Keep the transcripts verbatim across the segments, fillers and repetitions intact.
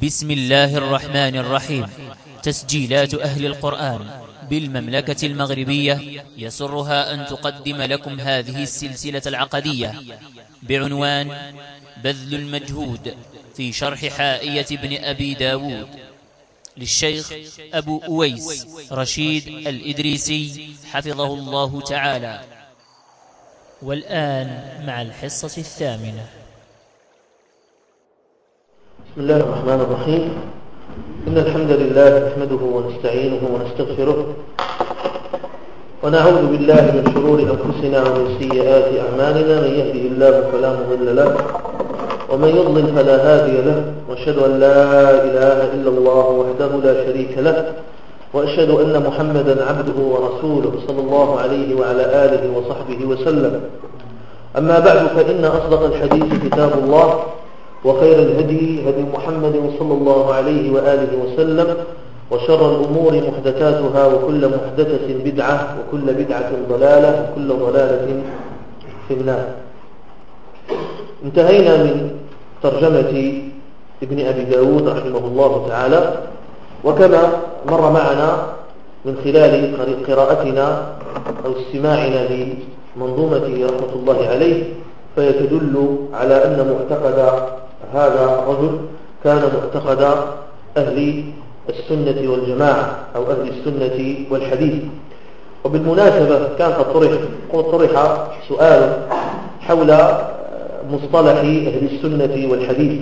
بسم الله الرحمن الرحيم. تسجيلات أهل القرآن بالمملكة المغربية يسرها أن تقدم لكم هذه السلسلة العقدية بعنوان بذل المجهود في شرح حائية ابن أبي داود للشيخ أبو أويس رشيد الإدريسي حفظه الله تعالى. والآن مع الحصة الثامنة. بسم الله الرحمن الرحيم. إن الحمد لله نحمده ونستعينه ونستغفره ونعوذ بالله من شرور أنفسنا ومن سيئات أعمالنا. من يهده الله فلا مضل له ومن يضلل فلا هادي له، وأشهد أن لا إله إلا الله وحده لا شريك له، وأشهد أن محمدا عبده ورسوله صلى الله عليه وعلى آله وصحبه وسلم. أما بعد، فإن أصدق الحديث كتاب الله، وخير الهدي هدي محمد صلى الله عليه وآله وسلم، وشر الأمور محدثاتها، وكل محدثة بدعة، وكل بدعة ضلالة، وكل ضلالة في النار. انتهينا من ترجمة ابن أبي داود رحمه الله تعالى، وكما مر معنا من خلال قراءتنا أو استماعنا لمنظومته رحمة الله عليه، فيتدل على أن معتقد هذا الرجل كان معتقد أهل السنة والجماعة أو أهل السنة والحديث. وبالمناسبة كان قد طرح, قد طرح سؤال حول مصطلح أهل السنة والحديث،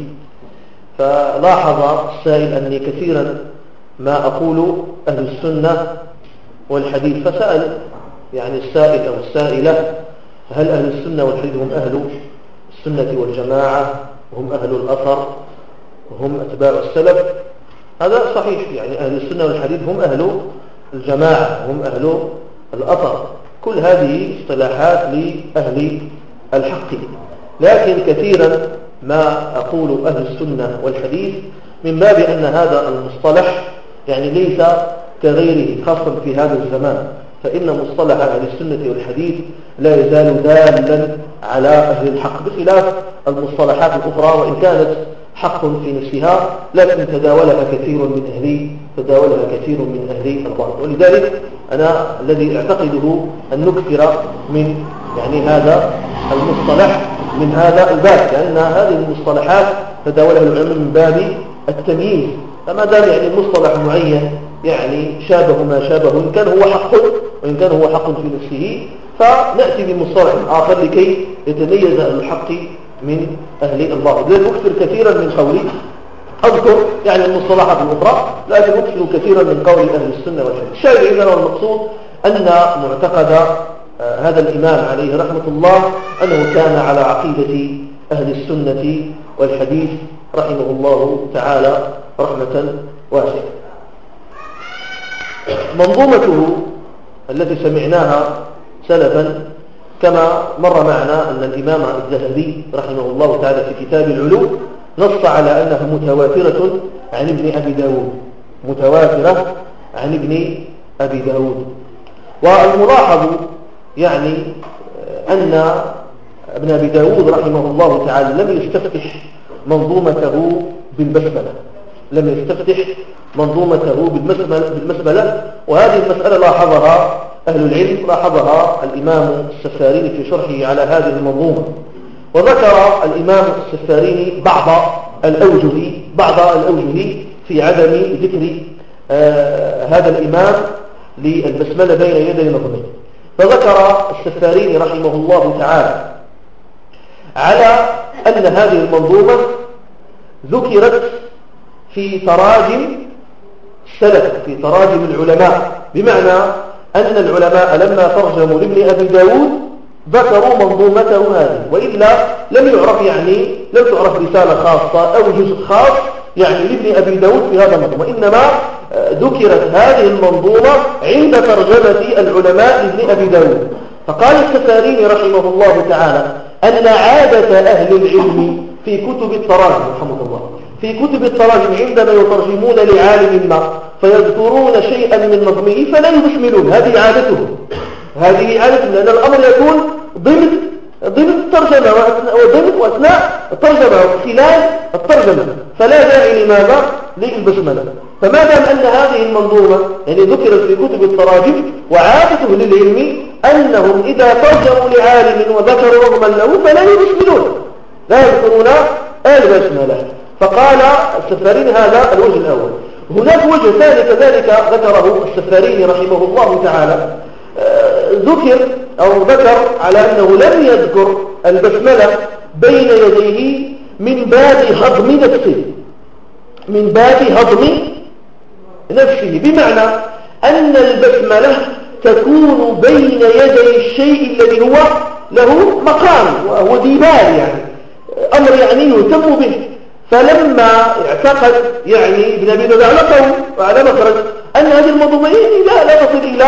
فلاحظ السائل أني كثيرا ما أقول أهل السنة والحديث، فسأل يعني السائل أو السائلة: هل أهل السنة والحديث هم أهل السنة والجماعة، هم أهل الأثر، هم أتباع السلف؟ هذا صحيح، يعني أهل السنة والحديث هم أهل الجماعة، هم أهل الأثر. كل هذه اصطلاحات لأهل الحق، لكن كثيرا ما أقول أهل السنة والحديث من باب أن هذا المصطلح يعني ليس كغيره، خاصة في هذا الزمان، فإن مصطلح أهل السنة والحديث لا يزال دالا على أهل الحق، بخلاف المصطلحات الأخرى، وإن كانت حق في نفسها لكن تداولها كثير من أهل تداولها كثير من أهل الباطل. ولذلك أنا الذي أعتقده أن نكثر من يعني هذا المصطلح من هذا الباب، لأن هذه المصطلحات تداولها العلماء من باب التمييز، فما دام يعني المصطلح معين يعني شابه ما شابه، إن كان هو حق وإن كان هو حق في نفسه، فنأتي بمصطلح آخر لكي يتميز الحق من أهل الباطل. لذلك أكثر كثيرا من قولي أذكر يعني المصطلحات الأخرى، لكن أكثر كثيرا من قول أهل السنة والحديث. الشاهد إذن والمقصود أن معتقد هذا الإمام عليه رحمة الله أنه كان على عقيدة أهل السنة والحديث رحمه الله تعالى رحمة واسعة. منظومته التي سمعناها سلفا كما مر معنا أن الإمام الذهبي رحمه الله تعالى في كتاب العلو نص على أنها متواترة عن ابن أبي داود، متواترة عن ابن أبي داود. والملاحظ يعني أن ابن أبي داود رحمه الله تعالى لم يستفتح منظومته بالبسملة، لم يستفتح منظومته بالبسملة، وهذه المسألة لاحظها أهل العلم، لاحظها الإمام السفاريني في شرحه على هذه المنظومة. وذكر الإمام السفاريني بعض الأوجه بعض الأوجه في عدم ذكر آه هذا الإمام للبسملة بين يدي نظمه. فذكر السفاريني رحمه الله تعالى على أن هذه المنظومة ذكرت في تراجم السلف، في تراجم العلماء، بمعنى أن العلماء لما ترجموا لابن أبي داود ذكروا منظومته هذه، وإلا لم يعرف يعني لم تعرف رسالة خاصة أو جزء خاص يعني لابن أبي داود في هذا المنظومة، إنما ذكرت هذه المنظومة عند ترجمة العلماء لابن أبي داود. فقال السفاريني رحمه الله تعالى أن عادة أهل العلم في كتب التراجم رحمه الله في كتب التراجم عندما يترجمون لعالم ما فيذكرون شيئا من نظمه فلا يبسملون، هذه عادتهم هذه عادتهم لأن الأمر يكون ضمن ضمن الترجمة وضمن وأثناء الترجمة وخلال الترجمة، فلا داعي لماذا؟ للبسملة. فما دام أن هذه المنظومة يعني ذكرت في كتب التراجم، وعادة للعلم أنهم إذا ترجموا لعالم وذكروا رغما له فلا يبسملون، لا يذكرون البسملة. فقال السفاريني هذا الوجه الأول. هناك وجه ثاني كذلك ذكره السفاريني رحمه الله تعالى، ذكر أو ذكر على أنه لم يذكر البسملة بين يديه من باب هضم نفسه، من باب هضم نفسه، بمعنى أن البسملة تكون بين يدي الشيء الذي هو له مقام وهو ديبال، يعني أمر يعني يهتم به. فلما اعتقد يعني ابن أبي داود على قول وعلى مخرج أن هذه المنظومة لا لا تصل إلى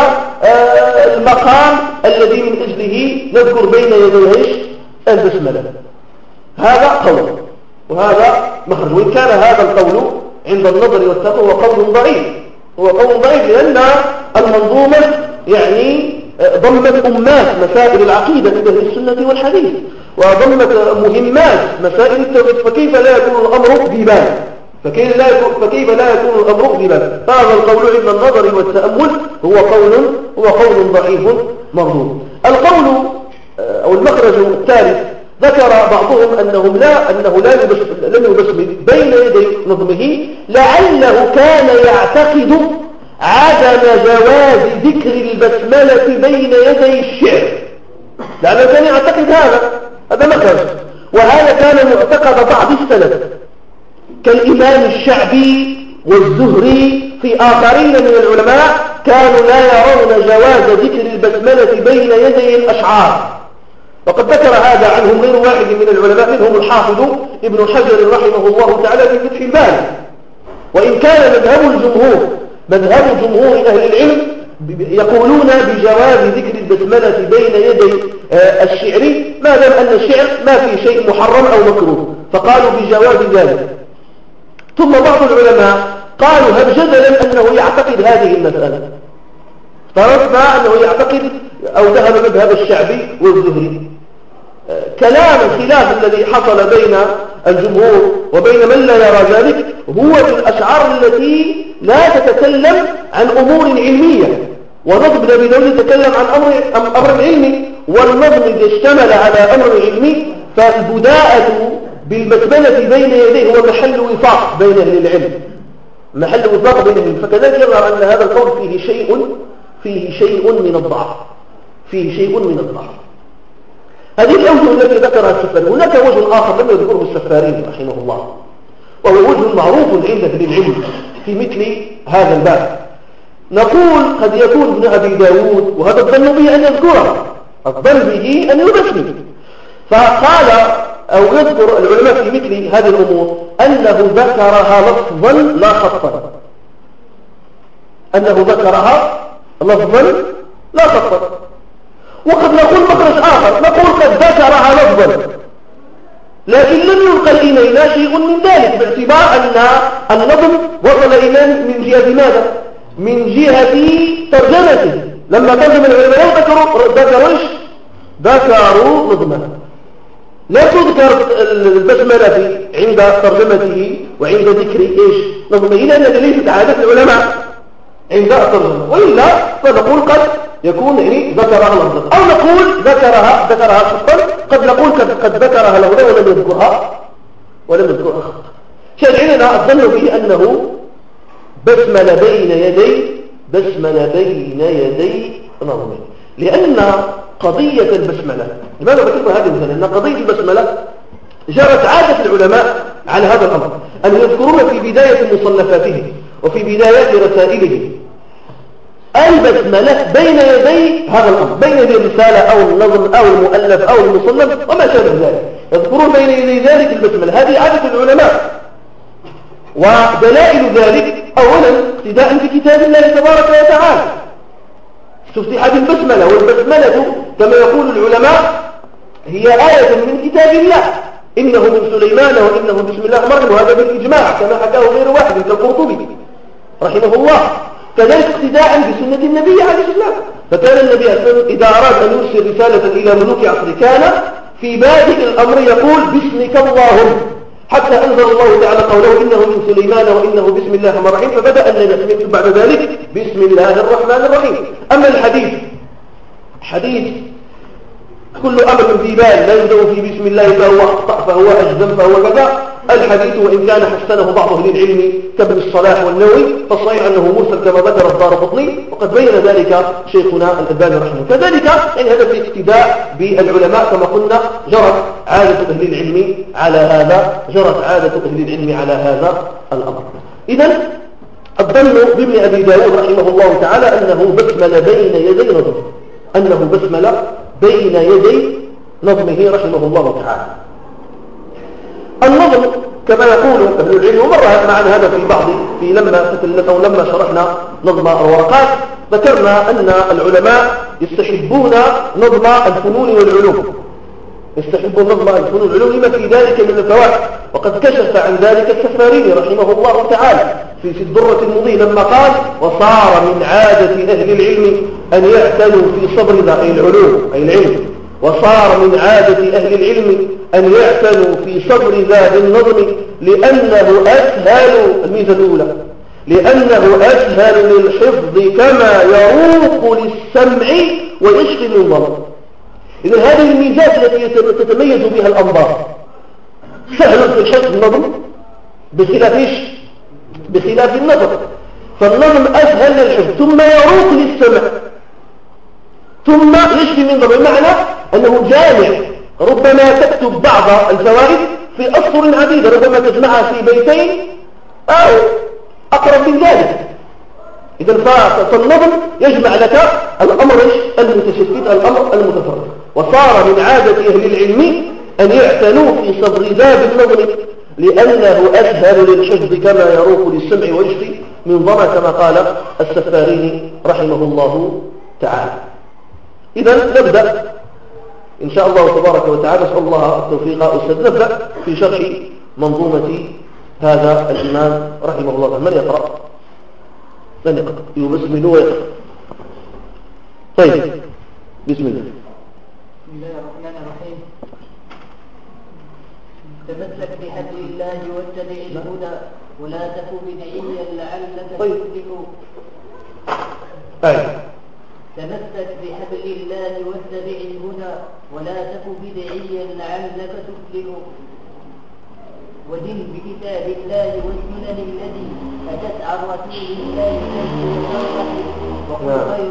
المقام الذي من أجله نذكر بين يديه البسملة، هذا قول وهذا مخرج. وإن كان هذا القول عند النظر والتقوى هو قول ضعيف، هو قول ضعيف لأن المنظومة يعني ضمت أمات مسائل العقيدة عند أهل السنة والحديث، وضمت مهمات مسائل التوحيد، فكيف لا يكون الأمر ببال فكيف لا يكون فكيف لا يكون الأمر ببال هذا القول عند النظر والتأمل هو قول هو قول ضعيف مردود. القول أو المخرج الثالث ذكر بعضهم أنهم لا أنه لا لم يبسمل بين يدي نظمه، لعله كان يعتقد عدم جواز ذكر البسملة بين يدي الشعر، لأنه كان يعتقد هذا هذا مخرج. وهذا كان معتقد بعض السلف كالإمام الشعبي والزهري، في آخرين من العلماء كانوا لا يرون جواز ذكر البسملة بين يدي الأشعار، وقد ذكر هذا عنهم غير واحد من العلماء، منهم الحافظ ابن حجر رحمه الله تعالى في فتح الباري. وإن كان مذهب الجمهور مذهب جمهور أهل العلم يقولون بجواز ذكر البسملة بين يدي الشعر ما دام أن الشعر ما في شيء محرم أو مكروه، فقالوا بجواز ذلك. ثم بعض العلماء قالوا هل جدلا أنه يعتقد هذه المسألة، فرفع أنه يعتقد أو ذهب مذهب الشعبي والزهري. كلام الخلاف الذي حصل بين الجمهور وبين من لا يرى ذلك هو في الأشعار التي لا تتكلم عن أمور علمية، ونظم ابن أبي داود يتكلم عن أمر, أمر علمي، والنظم إذا اشتمل على أمر علمي فالبداءة بالبسملة بين يديه هو محل وفاق بين أهل العلم، محل وفاق بين العلم. فكذلك يظهر أن هذا القول فيه شيء فيه شيء من الضعف فيه شيء من الضعف. هذه الأوجه التي ذكرها السفاري. هناك وجه آخر لم يذكره السفاري رحمه الله، وهو وجه معروف عند أهل العلم في مثل هذا الباب. نقول قد يكون ابن أبي داود وهذا الظن به أن يذكره، الظن به أن يبسمل، فقال أو يذكر العلماء في مثل هذه الأمور أنه ذكرها لفظا لا خطا، أنه ذكرها لفظا لا خطا. وقد نقول مخرج آخر، نقول قد ذكرها لفظا لكن لم ينقل إلينا شيء من ذلك، باعتبار أن النظم وصل إلينا من جهة ماذا؟ من جهة ترجمته. لما ترجم العلماء ذكروا ذكروا إيش؟ ذكروا نظمه. لا تذكر البسملة عند ترجمته وعند ذكر إيش؟ نظمه، لأن ليست عادة العلماء عند الترجمة، وإلا فنقول قد يكون يعني ذكرها لفظا، أو نقول ذكرها ذكرها خطا، قد نقول قد ذكرها لفظا ولم يذكرها ولم يذكرها خطا. شرعنا الظن به أنه بسمل بين يدي بسمل بين يدي نظمه، لأن قضية البسملة، لماذا ذكرت هذه المثال؟ لأن قضية البسملة جرت عادة العلماء على هذا الأمر، أن يذكرون في بداية مصنفاتهم وفي بدايات رسائلهم البسملة بين يدي هذا الأمر، بين يدي الرسالة أو النظم أو المؤلف أو المصنف وما شابه ذلك، يذكرون بين يدي ذلك البسملة. هذه عادة العلماء، ودلائل ذلك أولا اقتداء في كتاب الله تبارك وتعالى، استفتح بالبسملة، والبسملة كما يقول العلماء هي آية من كتاب الله، إنه من سليمان وإنه بسم الله الرحمن الرحيم، وهذا بالإجماع كما حكاه غير واحد كالقرطبي رحمه الله. كذلك اقتداء بسنة النبي عليه السلام، فكان النبي إذا أراد أن يرسل رسالة إلى ملوك عصره كان في بادئ الأمر يقول باسمك اللهم، حتى أنزل الله تعالى قوله إنه من سليمان وإنه بسم الله الرحمن الرحيم، فبدأ النبي يكتب بعد ذلك بسم الله الرحمن الرحيم. أما الحديث حديث كل أمر ذي بال لا يبدأ في بسم الله فهو أخطأ فهو أجزم فهو كذا، الحديث وإن كان حسنه بعض أهل العلم كابن الصلاح والنووي فالصحيح أنه مرسل كما ذكر الدارقطني، وقد بين ذلك شيخنا الألباني رحمه. كذلك يعني هذا في اقتداء بالعلماء كما قلنا، جرت عادة أهل العلم على هذا جرت عادة أهل العلم على هذا الأمر. إذن الظن بابن أبي داود رحمه الله تعالى أنه بسمل بين يدي نظمه أنه بسمل بين يدي نظمه رحمه الله تعالى. النظم كما يقول أهل العلم، ومر معنا هذا في بعض في لما أو لما شرحنا نظم الورقات ذكرنا أن العلماء يستحبون نظم الفنون والعلوم، يستحبون نظم الفنون والعلوم لما في ذلك من الفوائد، وقد كشف عن ذلك السفاريني رحمه الله تعالى في في الدرة المضيئة لما قال وصار من عادة أهل العلم أن يعتنوا في صبر ذا أي العلوم أي العلم، وصار من عادة أهل العلم أن يعتنوا في صبر ذا النظم لأنه أسهل الميزة الأولى لأنه أسهل للحفظ كما يروق للسمع ويشغل النظر. إذن هذه الميزات التي تتميز بها الأنظار، سهل في الحفظ النظم بخلاف بخلاف النظر، فالنظم أسهل للحفظ ثم يروق للسمع ثم يشفي من ضمن، بمعنى أنه جامع، ربما تكتب بعض الفوائد في أسطر عديدة، ربما تجمعها في بيتين أو أقرب من ذلك. إذا فالنظم يجمع لك الأمر المتشتت الأمر المتفرق. وصار من عادة أهل العلم أن يعتنوا في صبر ذاب النظم لأنه أسهل للحفظ كما يروق للسمع ويشفي من ضمى كما قال السفاريني رحمه الله تعالى. إذا نبدأ إن شاء الله تبارك وتعالى، نسأل الله التوفيق أستاذ. نبدأ في شرح منظومة هذا الإمام رحمه الله. من يقرأ؟ من يقرأ؟ يبسمل ويقرأ. طيب بسم الله. بسم الله الرحمن الرحيم. تمسك بحبل الله واتبع الهدى ولا تك بدعيا لعلك طيب. تفلح. أي تمسك بحبل الله واتبع الهدى ولا تك بدعيا لعلك تفلح. ودن بكتاب الله والسنن التي أتت عن رسول الله وقل غير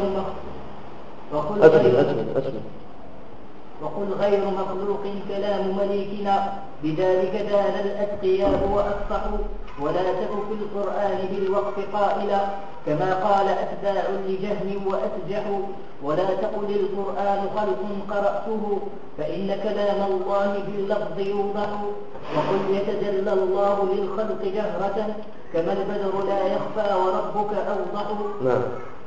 وقل غير وقل غير مخلوق كلام مليكنا بذلك دان الأتقياء وأفصحوا. ولا تك في القرآن بالوقف قائلا كما قال أتباع لجهم وأتجحوا. ولا تقل القرآن خلق قرأته فإن كلام الله باللفظ يوضح. وقل يتجلى الله للخلق جهرة كما البدر لا يخفى وربك أوضح. نعم.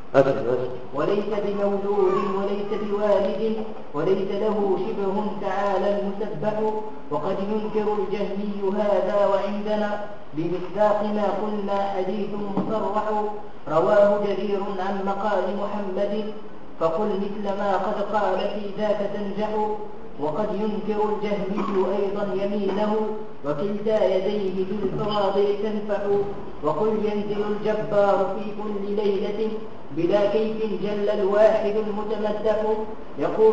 وليس بمولود وليس بوالد وليس له شبه تعالى المسبح. وقد ينكر الجهمي هذا وعندنا بمصداق ما قلنا حديث مصرح. رواه جرير عن مقال محمد فقل مثل ما قد قال في ذاك تنجح. وقد ينكر الجهمي أيضا يمينه وكلتا يديه بالفواضل تنفح. وقل ينزل الجبار في كل ليلة بلا كيف جل الواحد المتمدح. يقول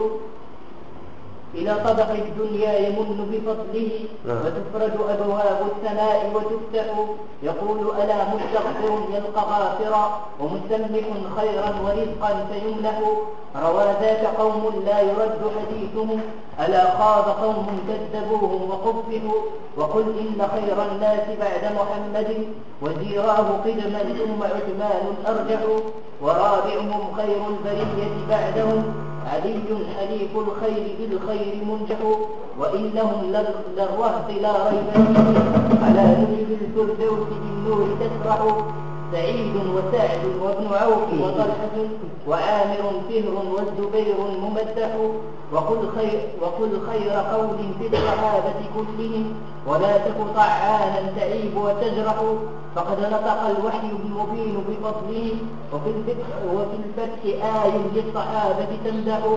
إلى طبق الدنيا يمن بفضله وتفرج أبواب الثناء وتفتح. يقول ألا مستغفر يلقى غافرا ومسمح خيرا ورزقا فيمنح. روى ذاك قوم لا يرد حديثهم ألا خاب قوم كذبوهم وقبحوا. وقل إن خير الناس بعد محمد وزيراه قدما ثم عثمان أرجح. ورابعهم خير البرية بعدهم علي حليف الخير بالخير منجح. وإنهم للرهط لا ريب فيه على نجم الفردوس بالنور تسرح. سعيد وسعد وابن عوف وطلحة وعامر فهر والزبير ممدح. وقل خير, وقل خير قول في الصحابة كلهم ولا تك طعانا تعيب وتجرح. فقد نطق الوحي المبين بفضله وفي الفتح, وفي الفتح آي للصحابة تمدح.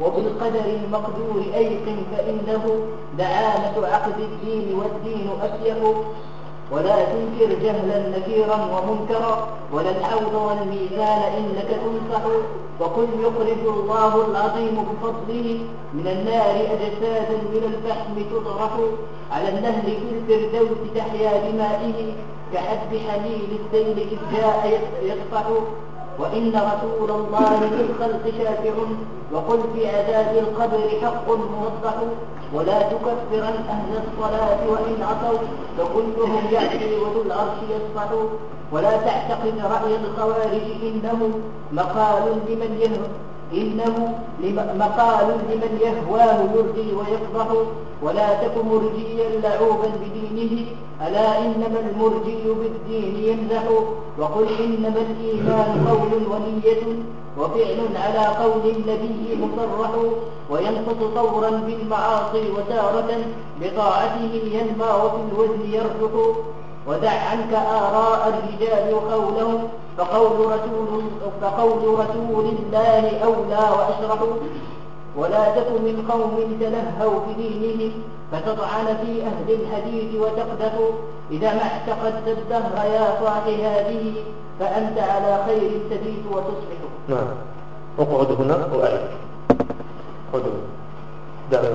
وبالقدر المقدور أيقن فإنه دعامة عقد الدين والدين أفيح ولا تنكر جهلا نكيرا ومنكرا ولا الحوض والميزان إنك تنصح وكن يخرج الله العظيم بفضله من النار أجسادا من الفحم تطرح على النهر في الفردوس تحيا بمائه كحب حليل السيل إذ جاء يصفح وإن رسول الله في الخلق شافع وقل في عذاب القبر حق موضح ولا تكفرا أهل الصلاة وإن عصوا فكلهم يأتي وذو العرش يصفح ولا تعتقد رأي الخوارج إنه مقال لمن يهوى إنه مقال لمن يهواه يرضي ويفضح ولا تك مرجيا لعوبا بدينه ألا إنما المرجي بالدين يمزح وقل إنما الإيمان قول ونية وفعل على قول النبي مصرح وينقص طورا بالمعاصي وتارة بطاعته ينمى وفي الوزن يرجح ودع عنك آراء الرجال وقولهم فقول رسول, فقول رسول الله أولى وأشرح ولا تك من قوم تلهوا بدينهم فتطعن في أهل الحديث وتقدح إذا ما اعتقدت الدهر يا صاح هذه فأنت على خير تبيت وتصبح. نعم. اقعد هنا وأعد. اقعد هنا. دعنا.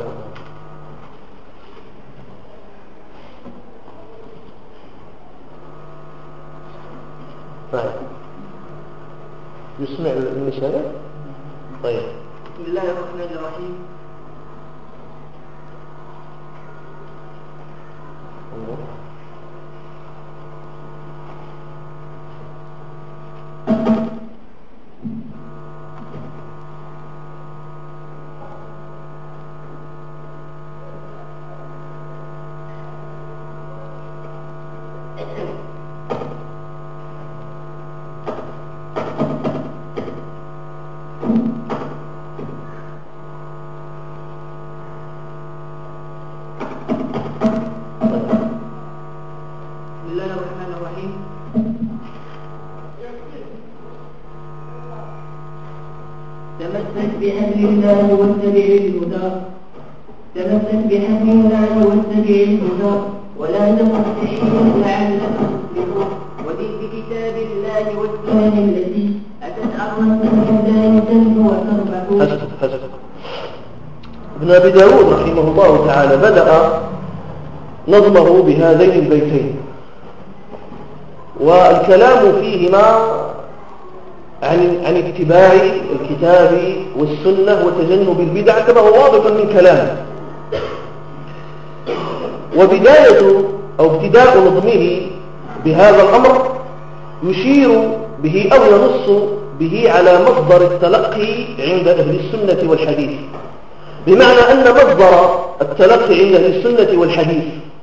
نعم. يسمع المثال؟ طيب. بسم الله الرحمن الرحيم. تمسك بأمر الله واتبع الهدى تمسك بأمر الله واتبع الهدى ولا تقل تحيا لعلك تصلح ودين بكتاب الله والسنن التي أتت عن رسول الله تنجو وتربح. حسب حسب ابن أبي داود رحمه الله تعالى بدأ نظمه بهذين البيتين والكلام فيهما عن عن اتباع الكتاب والسنة وتجنب البدع كما هو واضح من كلامه. وبداية أو ابتداء نظمه بهذا الأمر يشير به أو ينص به على مصدر التلقي عند أهل السنة والحديث، بمعنى أن مصدر التلقي عند أهل السنة والحديث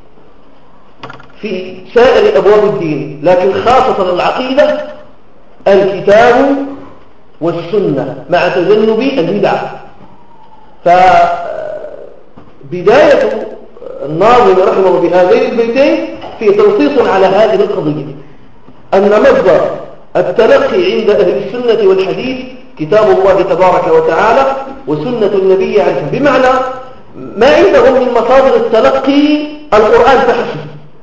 في سائر أبواب الدين لكن خاصة العقيدة الكتاب والسنة مع تجنب البدع. فبداية الناظم رحمه بهذين البيتين في تنصيص على هذه القضية أن مصدر التلقي عند أهل السنة والحديث كتاب الله تبارك وتعالى وسنة النبي عليه الصلاة والسلام، بمعنى ما عندهم من مصادر التلقي القرآن فحسب،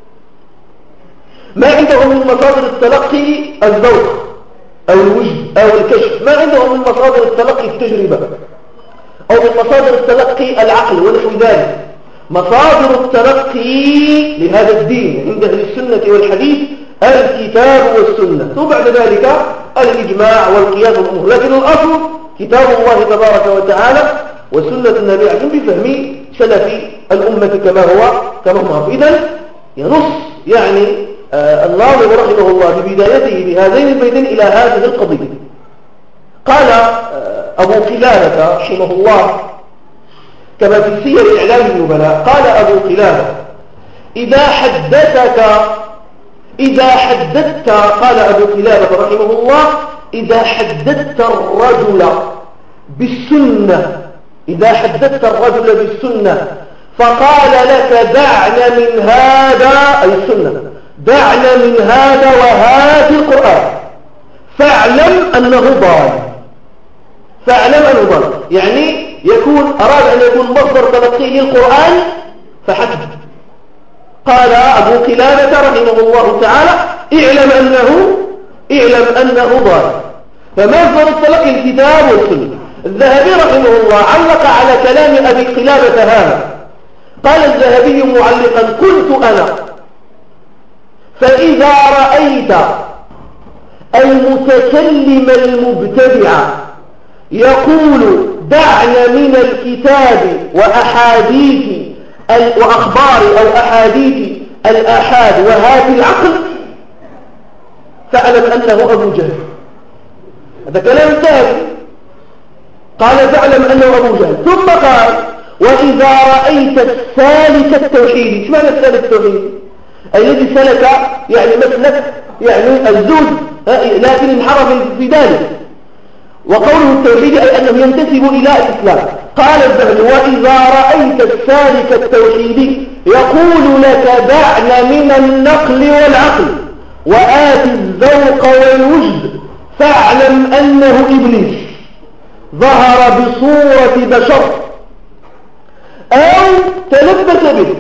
ما عندهم من مصادر التلقي الذوق أو الوجد أو الكشف، ما عندهم من مصادر التلقي التجربة أو من مصادر التلقي العقل ونحو ذلك. مصادر التلقي لهذا الدين عند أهل السنة والحديث الكتاب والسنة، ثم بعد ذلك الإجماع والقياس والأمور، لكن الأصل كتاب الله تبارك وتعالى وسنة النبي عليه بفهم سلف الأمة كما هو كما هو. إذن ينص يعني الناظم رحمه الله ببدايته بهذين البيتين إلى هذه القضية. قال أبو قلابة رحمه الله كما في سير إعلام النبلاء، قال أبو قلابة إذا حدثك إذا حدثت قال أبو قلابة رحمه الله إذا حدثت الرجل بالسنة إذا حدثت الرجل بالسنة فقال لك دعنا من هذا أي السنة دعنا من هذا وهذا القرآن فاعلم أنه ضال فاعلم أنه ضال يعني يكون أراد أن يكون مصدر تلقيه للقرآن فحسب. قال أبو قلابة رحمه الله تعالى اعلم أنه اعلم أنه ضال. فمصدر التلقي الكتاب والسنة. الذهبي رحمه الله علق على كلام أبي قلابة هذا، قال الذهبي معلقا قلت أنا فإذا رأيت المتكلم المبتدع يقول دعنا من الكتاب وأحاديث وأخبار أو أحاديث الآحاد وهات العقل فاعلم أنه أبو جهل. هذا كلام ثاني. قال فاعلم أنه أبو جهل. ثم قال وإذا رأيت السالك التوحيدي. ايش معنى السالك التوحيدي؟ أي الذي سلك يعني مسلك يعني الزهد لكن انحرف في ذلك. وقوله التوحيدي أي أنه ينتسب إلى الإسلام. قال الذهبي وإذا رأيت السالك التوحيدي يقول لك دعنا من النقل والعقل وآت الذوق والوجد فاعلم أنه إبليس ظهر بصورة بشر أو تلبس به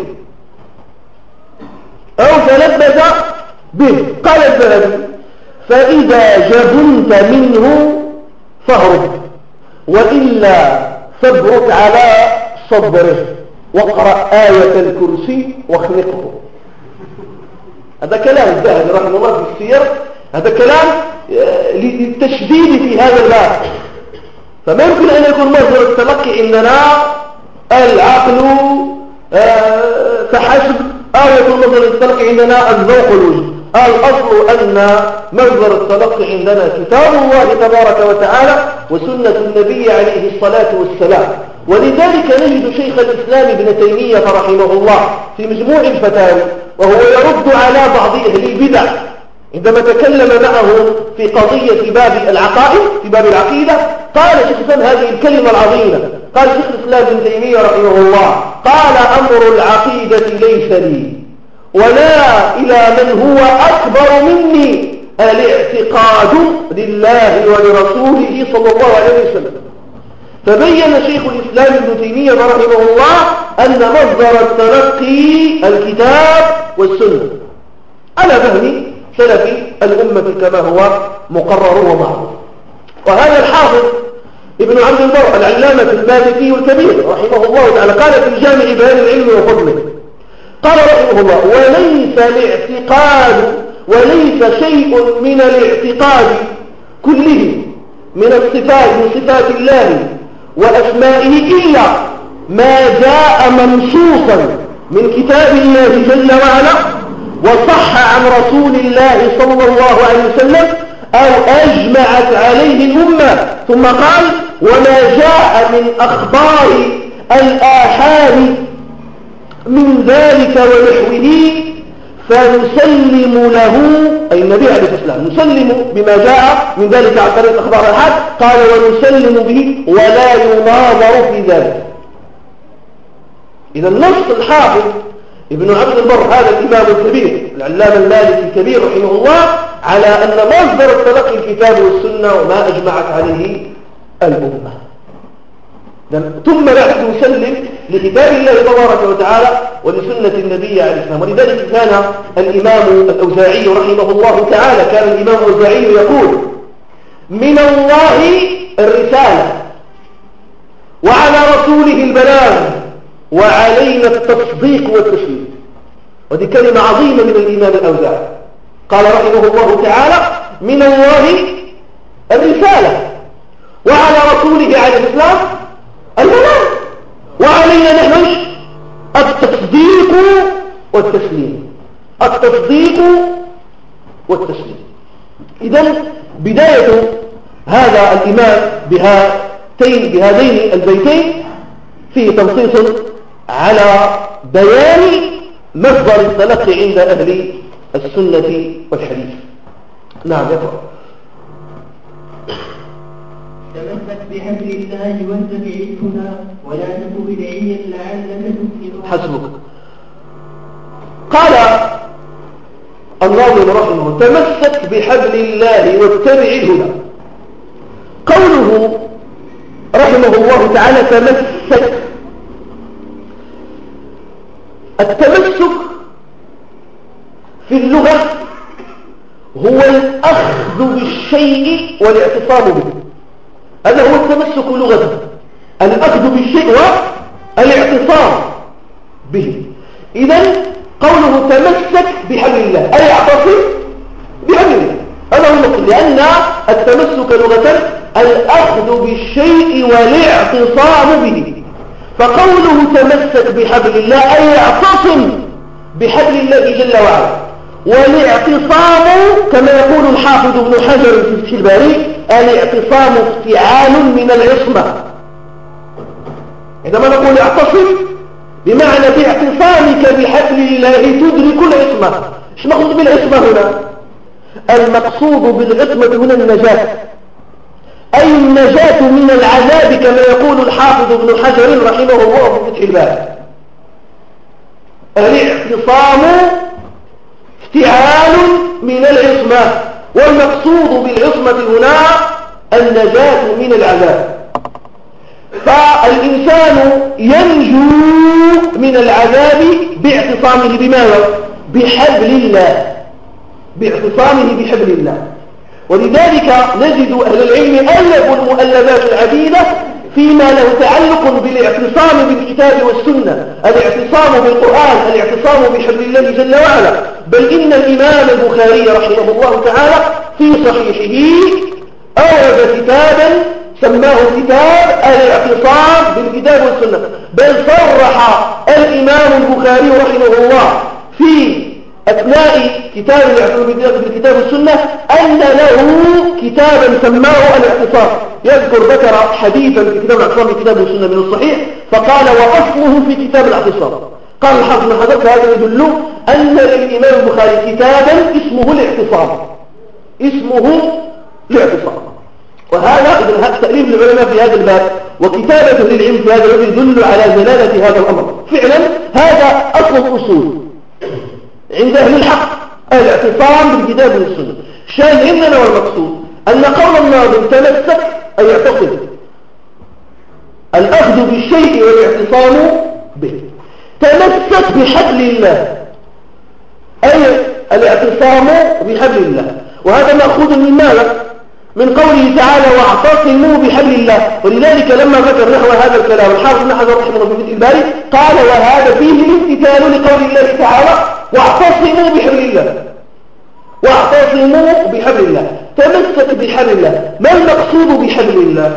أو تلبس به. قال الذهبي فإذا جبنت منه فاهرب وإلا فابرك على صدره واقرأ آية الكرسي واخنقه. هذا كلام الذهبي رحمه الله في السير. هذا كلام للتشديد في هذا الباب. فما يمكن أن يكون مصدر التلقي عندنا العقل فحسب أو يكون مصدر التلقي عندنا الذوق والوجد. الأصل أن مصدر التلقي عندنا كتاب الله تبارك وتعالى وسنة النبي عليه الصلاة والسلام. ولذلك نجد شيخ الإسلام ابن تيمية رحمه الله في مجموع الفتاوى وهو يرد على بعض أهل البدع عندما تكلم معه في قضية باب العقائد في باب العقيدة. قال شيخ الإسلام هذه الكلمة العظيمة. قال شيخ الإسلام ابن تيمية رحمه الله قال أمر العقيدة ليس لي ولا إلى من هو أكبر مني الاعتقاد لله ولرسوله صلى الله عليه وسلم. فبين شيخ الإسلام ابن تيمية رحمه الله أن مصدر التلقي الكتاب والسنة على فهم سلف الأمة كما هو مقرر ومعروف. وهذا الحافظ ابن عبد البر العلامة المالكي الكبير رحمه الله تعالى قال في الجامع بيان العلم وفضله قال رحمه الله وليس الاعتقاد وليس شيء من الاعتقاد كله من الصفات من صفات الله وأسمائه إلا ما جاء منصوصا من كتاب الله جل وعلا وصح عن رسول الله صلى الله عليه وسلم أو أجمعت عليه الأمة. ثم قال وما جاء من أخبار الآحاد من ذلك ونحوه فنسلم له أي النبي عليه السلام نسلم بما جاء من ذلك عن طريق أخبار الآحاد. قال ونسلم به ولا يناظر في ذلك. إذا النص الحافظ ابن عبد البر هذا الإمام الكبير العلامة المالكي الكبير رحمه الله على أن مصدر التلقي الكتاب والسنة وما أجمعت عليه الأمة. ثم بعد نسلم لكتاب الله تبارك وتعالى ولسنة النبي عليه السلام. ولذلك كان الإمام الأوزاعي رحمه الله تعالى كان الإمام الأوزاعي يقول من الله الرسالة وعلى رسوله البلاغ وعلينا التصديق والتسليم. ودي كلمة عظيمة من الإمام الأوزاعي. قال رحمه الله تعالى من الله الرسالة وعلى رسوله عليه السلام البلاغ وعلينا نحن التصديق والتسليم. التصديق والتسليم. إذن بداية هذا الإمام بهاتين بهذين البيتين فيه تنصيص على بيان مصدر التلقي عند أهل السنة والحديث. نعم يقرأ. تمسك بحبل الله واتبع الهدى ولا تك بدعيا لعلك تفلح. حسبك. قال الناظم رحمه الله تمسك بحبل الله واتبع الهدى. قوله رحمه الله تعالى تمسك. التمسك في اللغة هو الأخذ بالشيء والاعتصام به. هذا هو التمسك لغة، الأخذ بالشيء والاعتصام به. إذن قوله تمسك بحبل الله أي يعتصم بحبل الله، هذا هو المقصود، لأن التمسك لغة الأخذ بالشيء والاعتصام به. فقوله تمسك بحبل الله أي يعتصم بحبل الله جل وعلا. والاعتصام كما يقول الحافظ ابن حجر في فتح الباري الاعتصام افتعال من العصمة. عندما نقول اعتصم بمعنى باعتصامك بحبل الله تدرك العصمة. ايش مقصود بالعصمة هنا؟ المقصود بالعصمة هنا النجاة، أي النجاة من العذاب كما يقول الحافظ ابن حجر رحمه الله في فتح الباري. الاعتصام افتعال من العصمة، والمقصود بالعصمة هنا النجاة من العذاب. فالإنسان ينجو من العذاب باعتصامه بماذا؟ بحبل الله، باعتصامه بحبل الله. ولذلك نجد أهل العلم ألفوا المؤلفات العديدة فيما له تعلق بالاعتصام بالكتاب والسنة، الاعتصام بالقرآن، الاعتصام بحبل الله جل وعلا. بل إن الإمام البخاري رحمه الله تعالى في صحيحه أورد كتابا سماه كتاب الاعتصام بالكتاب والسنة. بل صرح الإمام البخاري رحمه الله في أثناء كتاب الاعتصام بالكتاب والسنة أن له كتابا سماه الاعتصام. يذكر ذكر حديثا في كتاب الاعتصام بالكتاب والسنة من الصحيح فقال وأصله في كتاب الاعتصام. قال الحافظ بن حجر هذا يدل أن للإمام البخاري كتابا اسمه الاعتصام، اسمه الاعتصام. وهذا إذن تأليف العلماء في هذا الباب وكتابة للعلم في هذا الباب يدل على جلالة هذا الأمر. فعلا هذا أصل الأصول عند أهل الحق، الاعتصام بالكتاب والسنة. شان عندنا والمقصود أن قول الناظم تمسك أي يعتصم، الأخذ بالشيء والاعتصام به. تمسك بحبل الله أي الاعتصام بحبل الله، وهذا مأخوذ من ماذا؟ من قوله تعالى واعتصموا بحبل الله. ولذلك لما ذكر نحو هذا الكلام الحافظ بن حجر رحمه الله في فتح الباري قال وهذا فيه الامتثال لقول الله تعالى واعتصموا بحبل الله، واعتصموا بحبل الله. تمسك بحبل الله. ما المقصود بحبل الله؟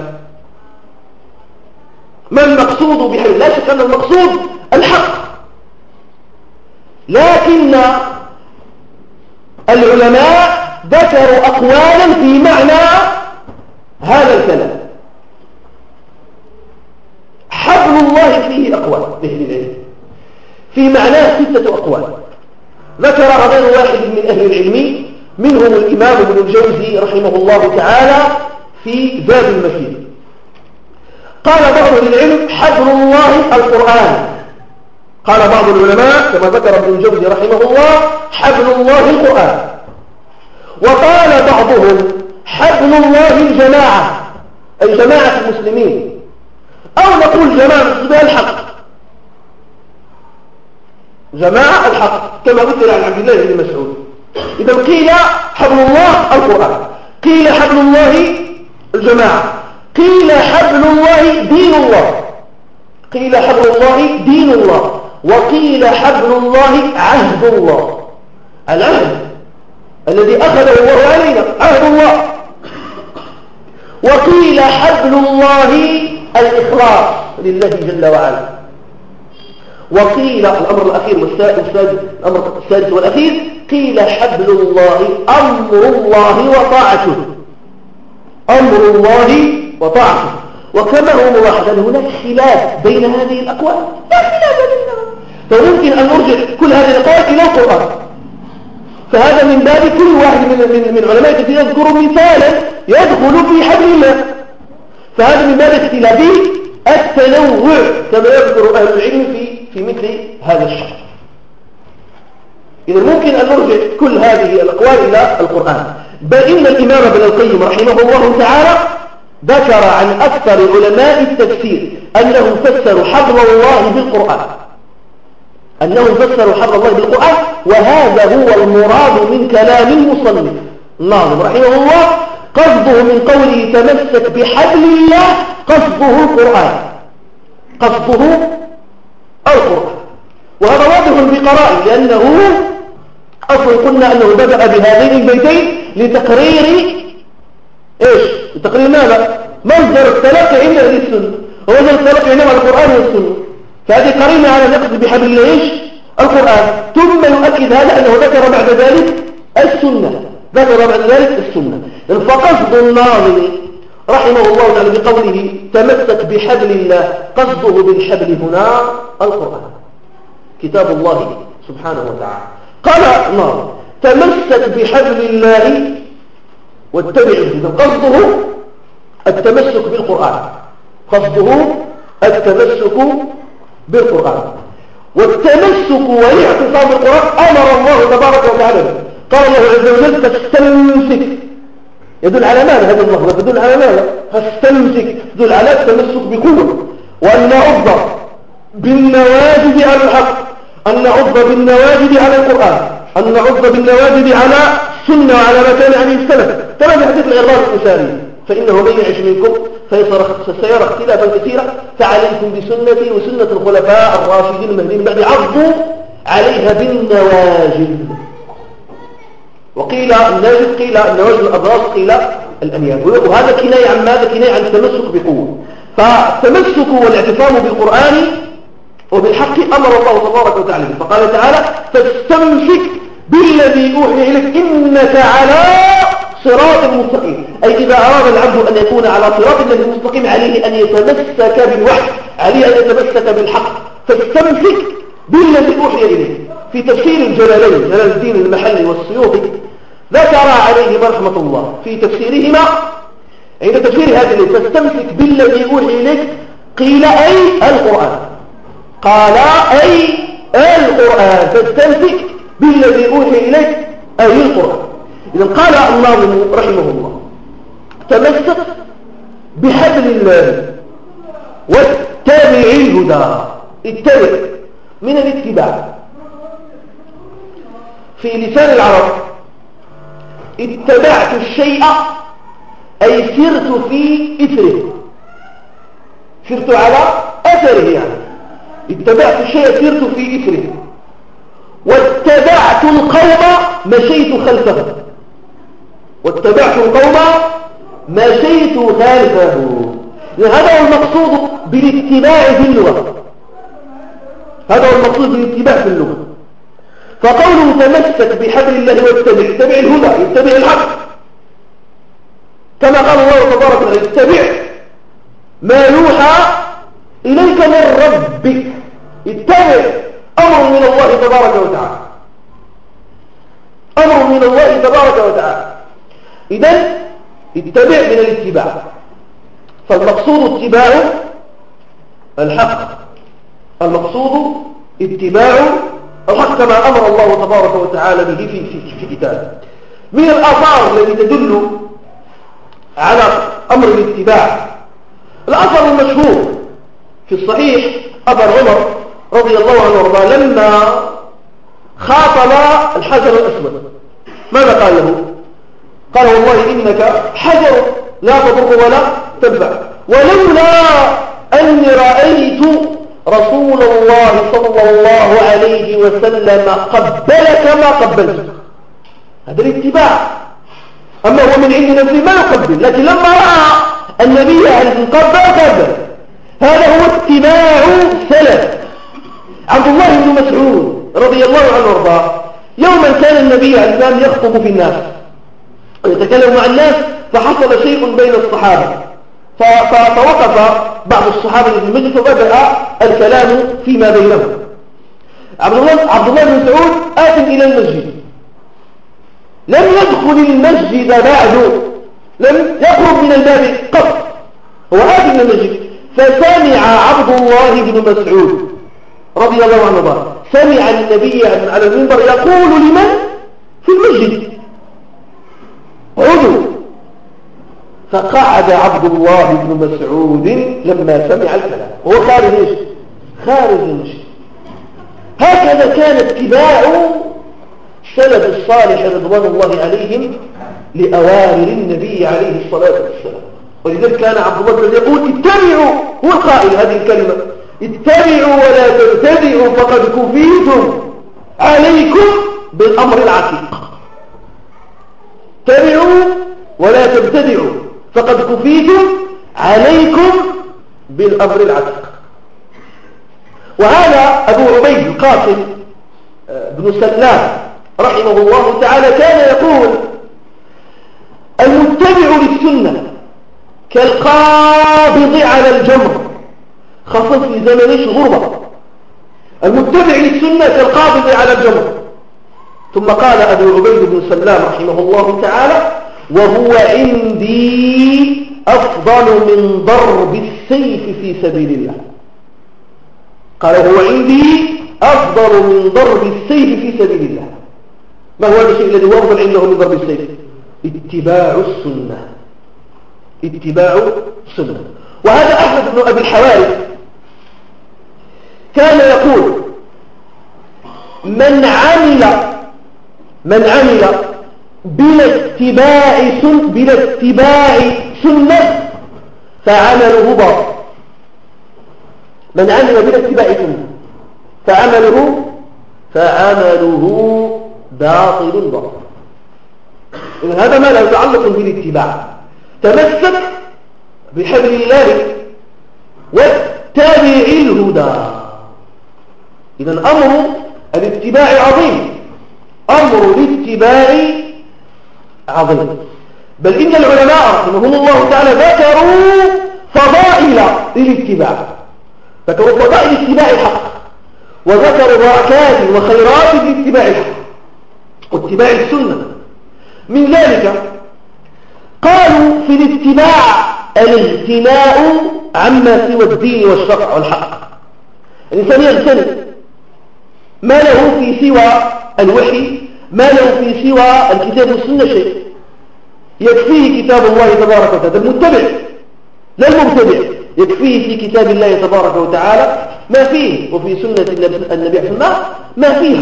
ما المقصود بحبل الله؟ لا شك أن المقصود الحق، لكن العلماء ذكروا أقوالا في معنى هذا الكلام. حبل الله فيه أقوال أهل العلم، في معناه ستة أقوال ذكر غير واحد من أهل العلم منهم الإمام ابن الجوزي رحمه الله تعالى في زاد المسير. قال بعض العلم حبل الله القرآن. قال بعض العلماء كما ذكر ابن الجوزي رحمه الله حبل الله القرآن. وقال بعضهم حبل الله الجماعة أي جماعة المسلمين، أو نقول جماعة المسلمين الحق، جماعة الحق كما ذكر عن عبد الله بن مسعود. إذا قيل حبل الله القرآن، قيل حبل الله الجماعة، قيل حبل الله دين الله، قيل حبل الله دين الله، وقيل حبل الله عهد الله، العهد الذي أخذه الله علينا عهد الله. وقيل حبل الله الإخلاص لله جل وعلا. وقيل الأمر الأخير والسادس الأمر السادس والأخير قيل حبل الله أمر الله وطاعته، أمر الله وطاعته. وكما هو ملاحظ أن هناك خلاف بين هذه الأقوال، لا خلاف بينها، فممكن أن نرجع كل هذه الأقوال إلى القرآن. فهذا من باب كل واحد من من, من علماء التفسير يذكر مثالا يدخل في حبل الله، فهذا من باب اختلاف التنوع كما يذكر أهل العلم في في مثل هذا الشرح. إذا ممكن أن نرجع كل هذه الأقوال إلى القرآن. بل إن الإمام ابن القيم رحمه الله تعالى ذكر عن أكثر علماء التفسير أنهم فسروا حبل الله بالقرآن أنهم فسروا حبل الله بالقرآن وهذا هو المراد من كلام المصنف الناظم رحمه الله. قصده من قوله تمسك بحبل الله قصده القرآن قصده القرآن وهذا واضح بقرائن لأنه أصلا قلنا أنه بدأ بهذين البيتين لتقرير إيش؟ لتقرير ماذا؟ مصدر التلقي عند هذه السنة ومصدر التلقي عندما القرآن والسنة فهذه قرينة على نقصد بحبل الله إيش؟ القرآن. ثم يؤكد هذا أنه ذكر بعد ذلك السنة ذكر بعد ذلك السنة. فقصد الناظم رحمه الله تعالى بقوله تمسك بحبل الله قصده بالحبل هنا القرآن كتاب الله سبحانه وتعالى. قال الناظم تمسك بحبل الله واتبع الهدى قصده التمسك بالقرآن قصده التمسك بالقرآن والتمسك والاعتصام بالقرآن أمر الله تبارك وتعالى. قال الله عز وجل فاستمسك يدل على ماذا هذا اللفظ يدل على ماذا فاستمسك يدل على التمسك بقوة وأن نعض بالنواجذ على الحق أن نعض بالنواجذ على القرآن أن نعض بالنواجذ على السنة وعلى ما كان عليه السلف كما في حديث الإغراض الأساري فإنه من يعش منكم فسيرى اختلافا كثيرا فعليكم بسنتي وسنة الخلفاء الراشدين المهديين بعد عضوا عليها بالنواجذ. وقيل الناجذ قيل النواجذ الأبراس قيل الأنياب وهذا كناية عن ماذا كناية عن التمسك بقوة. فالتمسك والاعتصام بالقرآن وبالحق أمر الله تبارك وتعالى فقال تعالى فاستمسك بالذي أوحي إليك إنك على صراط مستقيم أي إذا أراد العبد أن يكون على صراط الذي مستقيم عليه أن يتمسك بالوحي عليه أن يتمسك بالحق فاستمسك بالذي أوحي إليك. في تفسير الجلالين جلال الدين المحلي والسيوطي ذكر عليهم رحمة الله في تفسيرهما عند تفسير هذه الآية فاستمسك بالذي أوحي إليك قيل أي القرآن قال أي القرآن فاستمسك بالذي أوحي إليك أي القرآن. إذن قال الناظم رحمه الله تمسك بحبل الله واتبع الهدى اتبع من الاتباع في لسان العرب اتبعت الشيء أي سرت في إثره سرت على أثره يعني اتبعت الشيء سرت في إثره واتبعت القوم مشيت خلفه واتبعت القوم مشيت خلفه. هذا هو المقصود بالاتباع في اللغة هذا هو المقصود بالاتباع في اللغة. فقوله تمسك بحبل الله واتبع اتبع الهدى اتبع الحق كما قال الله تبارك وتعالى اتبع ما يوحى إليك من ربك اتبع أمر من الله تبارك وتعالى أمر من الله تبارك وتعالى. إذن اتبع من الاتباع فالمقصود اتباع الحق المقصود اتباع الحق كما أمر الله تبارك وتعالى به في, في, في كتابه. من الآثار التي تدل على أمر الاتباع الأثر المشهور في الصحيح أثر عمر رضي الله عنه وارضاه لما خاطب الحجر الأسود ماذا قال له؟ قال والله إنك حجر لا تضر ولا تنفع ولولا أني رأيت رسول الله صلى الله عليه وسلم قبلك ما قبلتك. هذا الاتباع. أما هو من عند نفسه ما يقبل لكن لما رأى النبي عليه الصلاة قبل. هذا هو اتباع سلف. عبد الله بن مسعود رضي الله عنه وارضاه يوما كان النبي عليه السلام يخطب في الناس ويتكلم مع الناس فحصل شيء بين الصحابة فوقف بعض الصحابة في المجلس وبدأ الكلام فيما بينهم. عبد الله عبد الله بن مسعود آت إلى المسجد لم يدخل المسجد بعد لم يخرج من الباب قط هو آت إلى المسجد فسمع عبد الله بن مسعود رضي الله عنه وارضاه سمع النبي على المنبر يقول لمن في المسجد عدوا فقعد عبد الله بن مسعود لما سمع الكلام هو خارج ايش؟ خارج المسجد. هكذا كان اتباع سلف الصالح رضوان الله عليهم لأوامر النبي عليه الصلاة والسلام. ولذلك كان عبد الله بن يقول اتبعوا، هو القائل هذه الكلمة، اتبعوا ولا تبتدعوا فقد كفيتم، عليكم بالأمر العتيق. اتبعوا ولا تبتدعوا فقد كفيتم، عليكم بالأمر العتيق. وهذا أبو عبيد القاسم بن سلام رحمه الله تعالى كان يقول المتبع للسنة كالقابض على الجمر، خاصة في زمن الغربة. المتبع للسنة كالقابض على الجمر. ثم قال أبو عبيد بن سلام رحمه الله تعالى وهو عندي أفضل من ضرب السيف في سبيل الله. قال هو عندي أفضل من ضرب السيف في سبيل الله. ما هو الشيء الذي هو أفضل عنده من ضرب السيف؟ اتباع السنة، اتباع السنة. وهذا أحمد بن أبي الحوارث كان يقول من عمل من عمل بلا اتباع سنة بلا اتباع سنة فعمله باطل. من عمل بلا اتباع سنة فعمله فعمله باطل باطل. إذن هذا ما لا يتعلق بالاتباع. تمسك بحبل الله واتبع الهدى. إذن أمر الاتباع عظيم، أمر الاتباع عظيم. بل إن العلماء رحمهم الله تعالى ذكروا فضائل للاتباع، ذكروا فضائل اتباع الحق، وذكروا بركات وخيرات لاتباع الحق واتباع السنة. من ذلك قالوا في الاتباع الامتناع عما سوى الدين والشرع والحق. الإنسان يغتنم ما له في سوى الوحي، ما له في سوى الكتاب والسنة شيء، يكفيه كتاب الله تبارك وتعالى. المتبع لا المبتدع، يكفيه في كتاب الله تبارك وتعالى ما فيه، وفي سنة النبي صلى الله عليه وسلم ما فيها.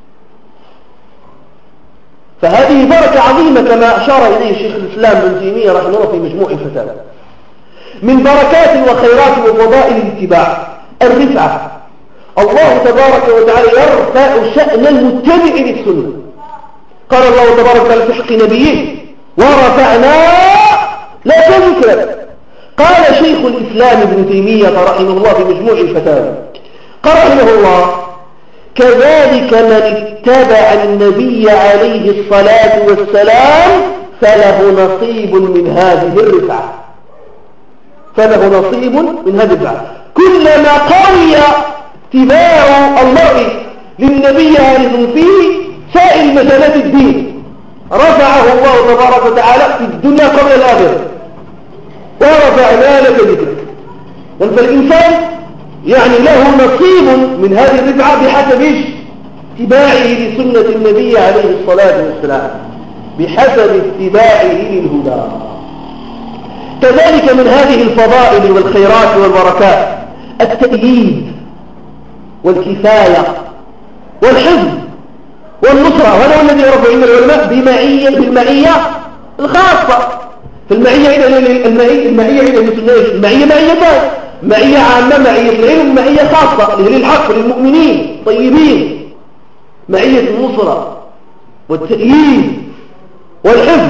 فهذه بركة عظيمة كما أشار إليه شيخ الإسلام ابن تيمية رحمه الله في مجموع الفتاوى. من بركات وخيرات وفضائل الاتباع الرفعة. الله تبارك وتعالى يرفع شأن المتبع للسنة. قال الله تبارك وتعالى في حق نبيه ورفعنا لا تذكر. قال شيخ الإسلام ابن تيمية رحمه الله في مجموع الفتاوى قال رحمه الله كذلك من اتبع النبي عليه الصلاة والسلام فله نصيب من هذه الرفعة، فله نصيب من هذه الرفعة. كلما قوي اتباع المرء للنبي عليه فيه سائر مجالات الدين رفعه الله تبارك وتعالى في الدنيا قبل الآخرة، ورفعنا لك ذكرك. فالإنسان يعني له نصيب من هذه الرفعة بحسب اتباعه لسنة النبي عليه الصلاة والسلام، بحسب اتباعه للهدى. كذلك من هذه الفضائل والخيرات والبركات التأييد والكفاية والحفظ والنصرة. وهذا الذي يعرف عند العلماء بمعية بالمعية الخاصة. في المعية المعية المعية المعية معيتان، معية عامة معية العلم، معية خاصة لأهل الحق للمؤمنين طيبين، معية النصرة والتأييد والحفظ.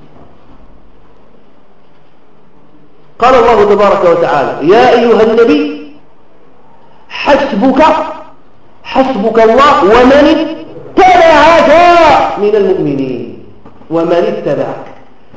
قال الله تبارك وتعالى يا أيها النبي حسبك حسبك الله ومن اتبعك من المؤمنين. ومن اتبعك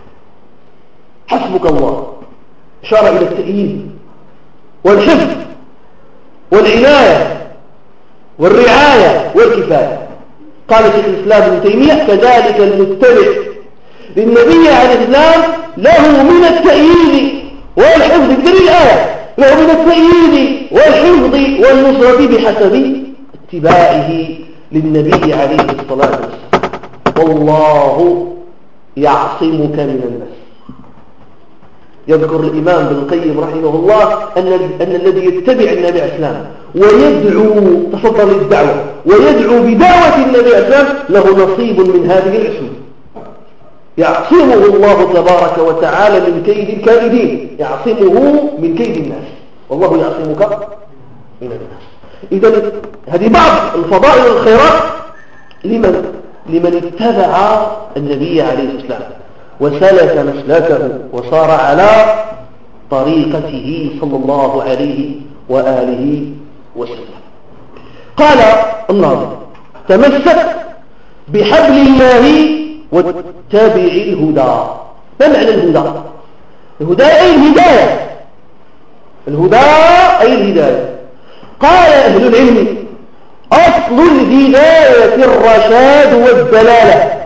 حسبك الله إشارة إلى التأييد والحفظ والعناية والرعاية والكفاية. قال شيخ الإسلام ابن تيمية كذلك المتبع للنبي عليه السلام له من التأييد والحفظ بدليل الآية، له من التأييد والحفظ والنصرة بحسب اتباعه للنبي عليه الصلاة والسلام. والله يعصمك من الناس. يذكر الإمام ابن القيم رحمه الله أن, أن الذي يتبع النبي عليه السلام ويدعو تفضل الدعوة ويدعو بدعوة النبي عليه السلام له نصيب من هذه العصمة، يعصمه الله تبارك وتعالى من كيد الكائدين، يعصمه من كيد الناس، والله يعصمك من الناس. إذن هذه بعض الفضائل والخيرات لمن لمن اتبع النبي عليه السلام وسلك مسلكه وصار على طريقته صلى الله عليه وآله وسلم. قال الناظم: تمسك بحبل الله واتبع الهدى. ما معنى الهدى؟ الهدى أي الهداية، الهدى أي الهداية. قال أهل العلم: أصل الهداية الرشاد والدلالة.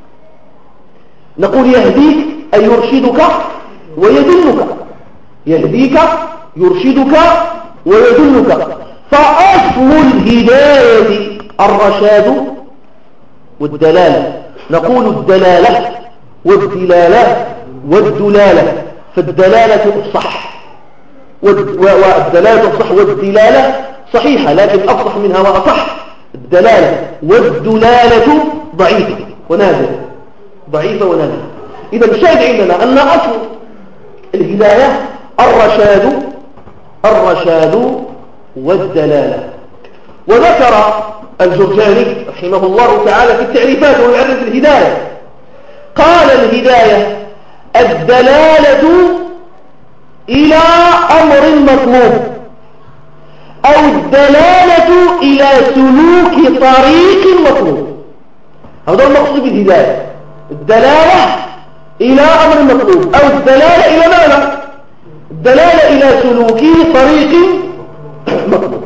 نقول يهديك أي يرشدك ويدلك، يهديك يرشدك ويدلك. فأصل الهداية الرشاد والدلالة. نقول الدلالة والدلالة والدلالة، فالدلالة صح والدلالة صح والدلالة صحيحة، لكن أفصح منها وأصح الدلالة، والدلالة ضعيفة ونادرة، ضعيفة ونادرة. إذا الشاهد عندنا أن أصل الهداية الرشاد الرشاد والدلالة. وذكر الجرجاني رحمه الله تعالى في التعريفات ويعرف الهداية، قال: الهداية الدلالة إلى أمر مطلوب أو الدلالة إلى سلوك طريق مطلوب. هذا المقصود بالهداية، الدلالة إلى أمر مطلوب أو الدلالة إلى ماذا؟ الدلالة إلى سلوك طريق مطلوب.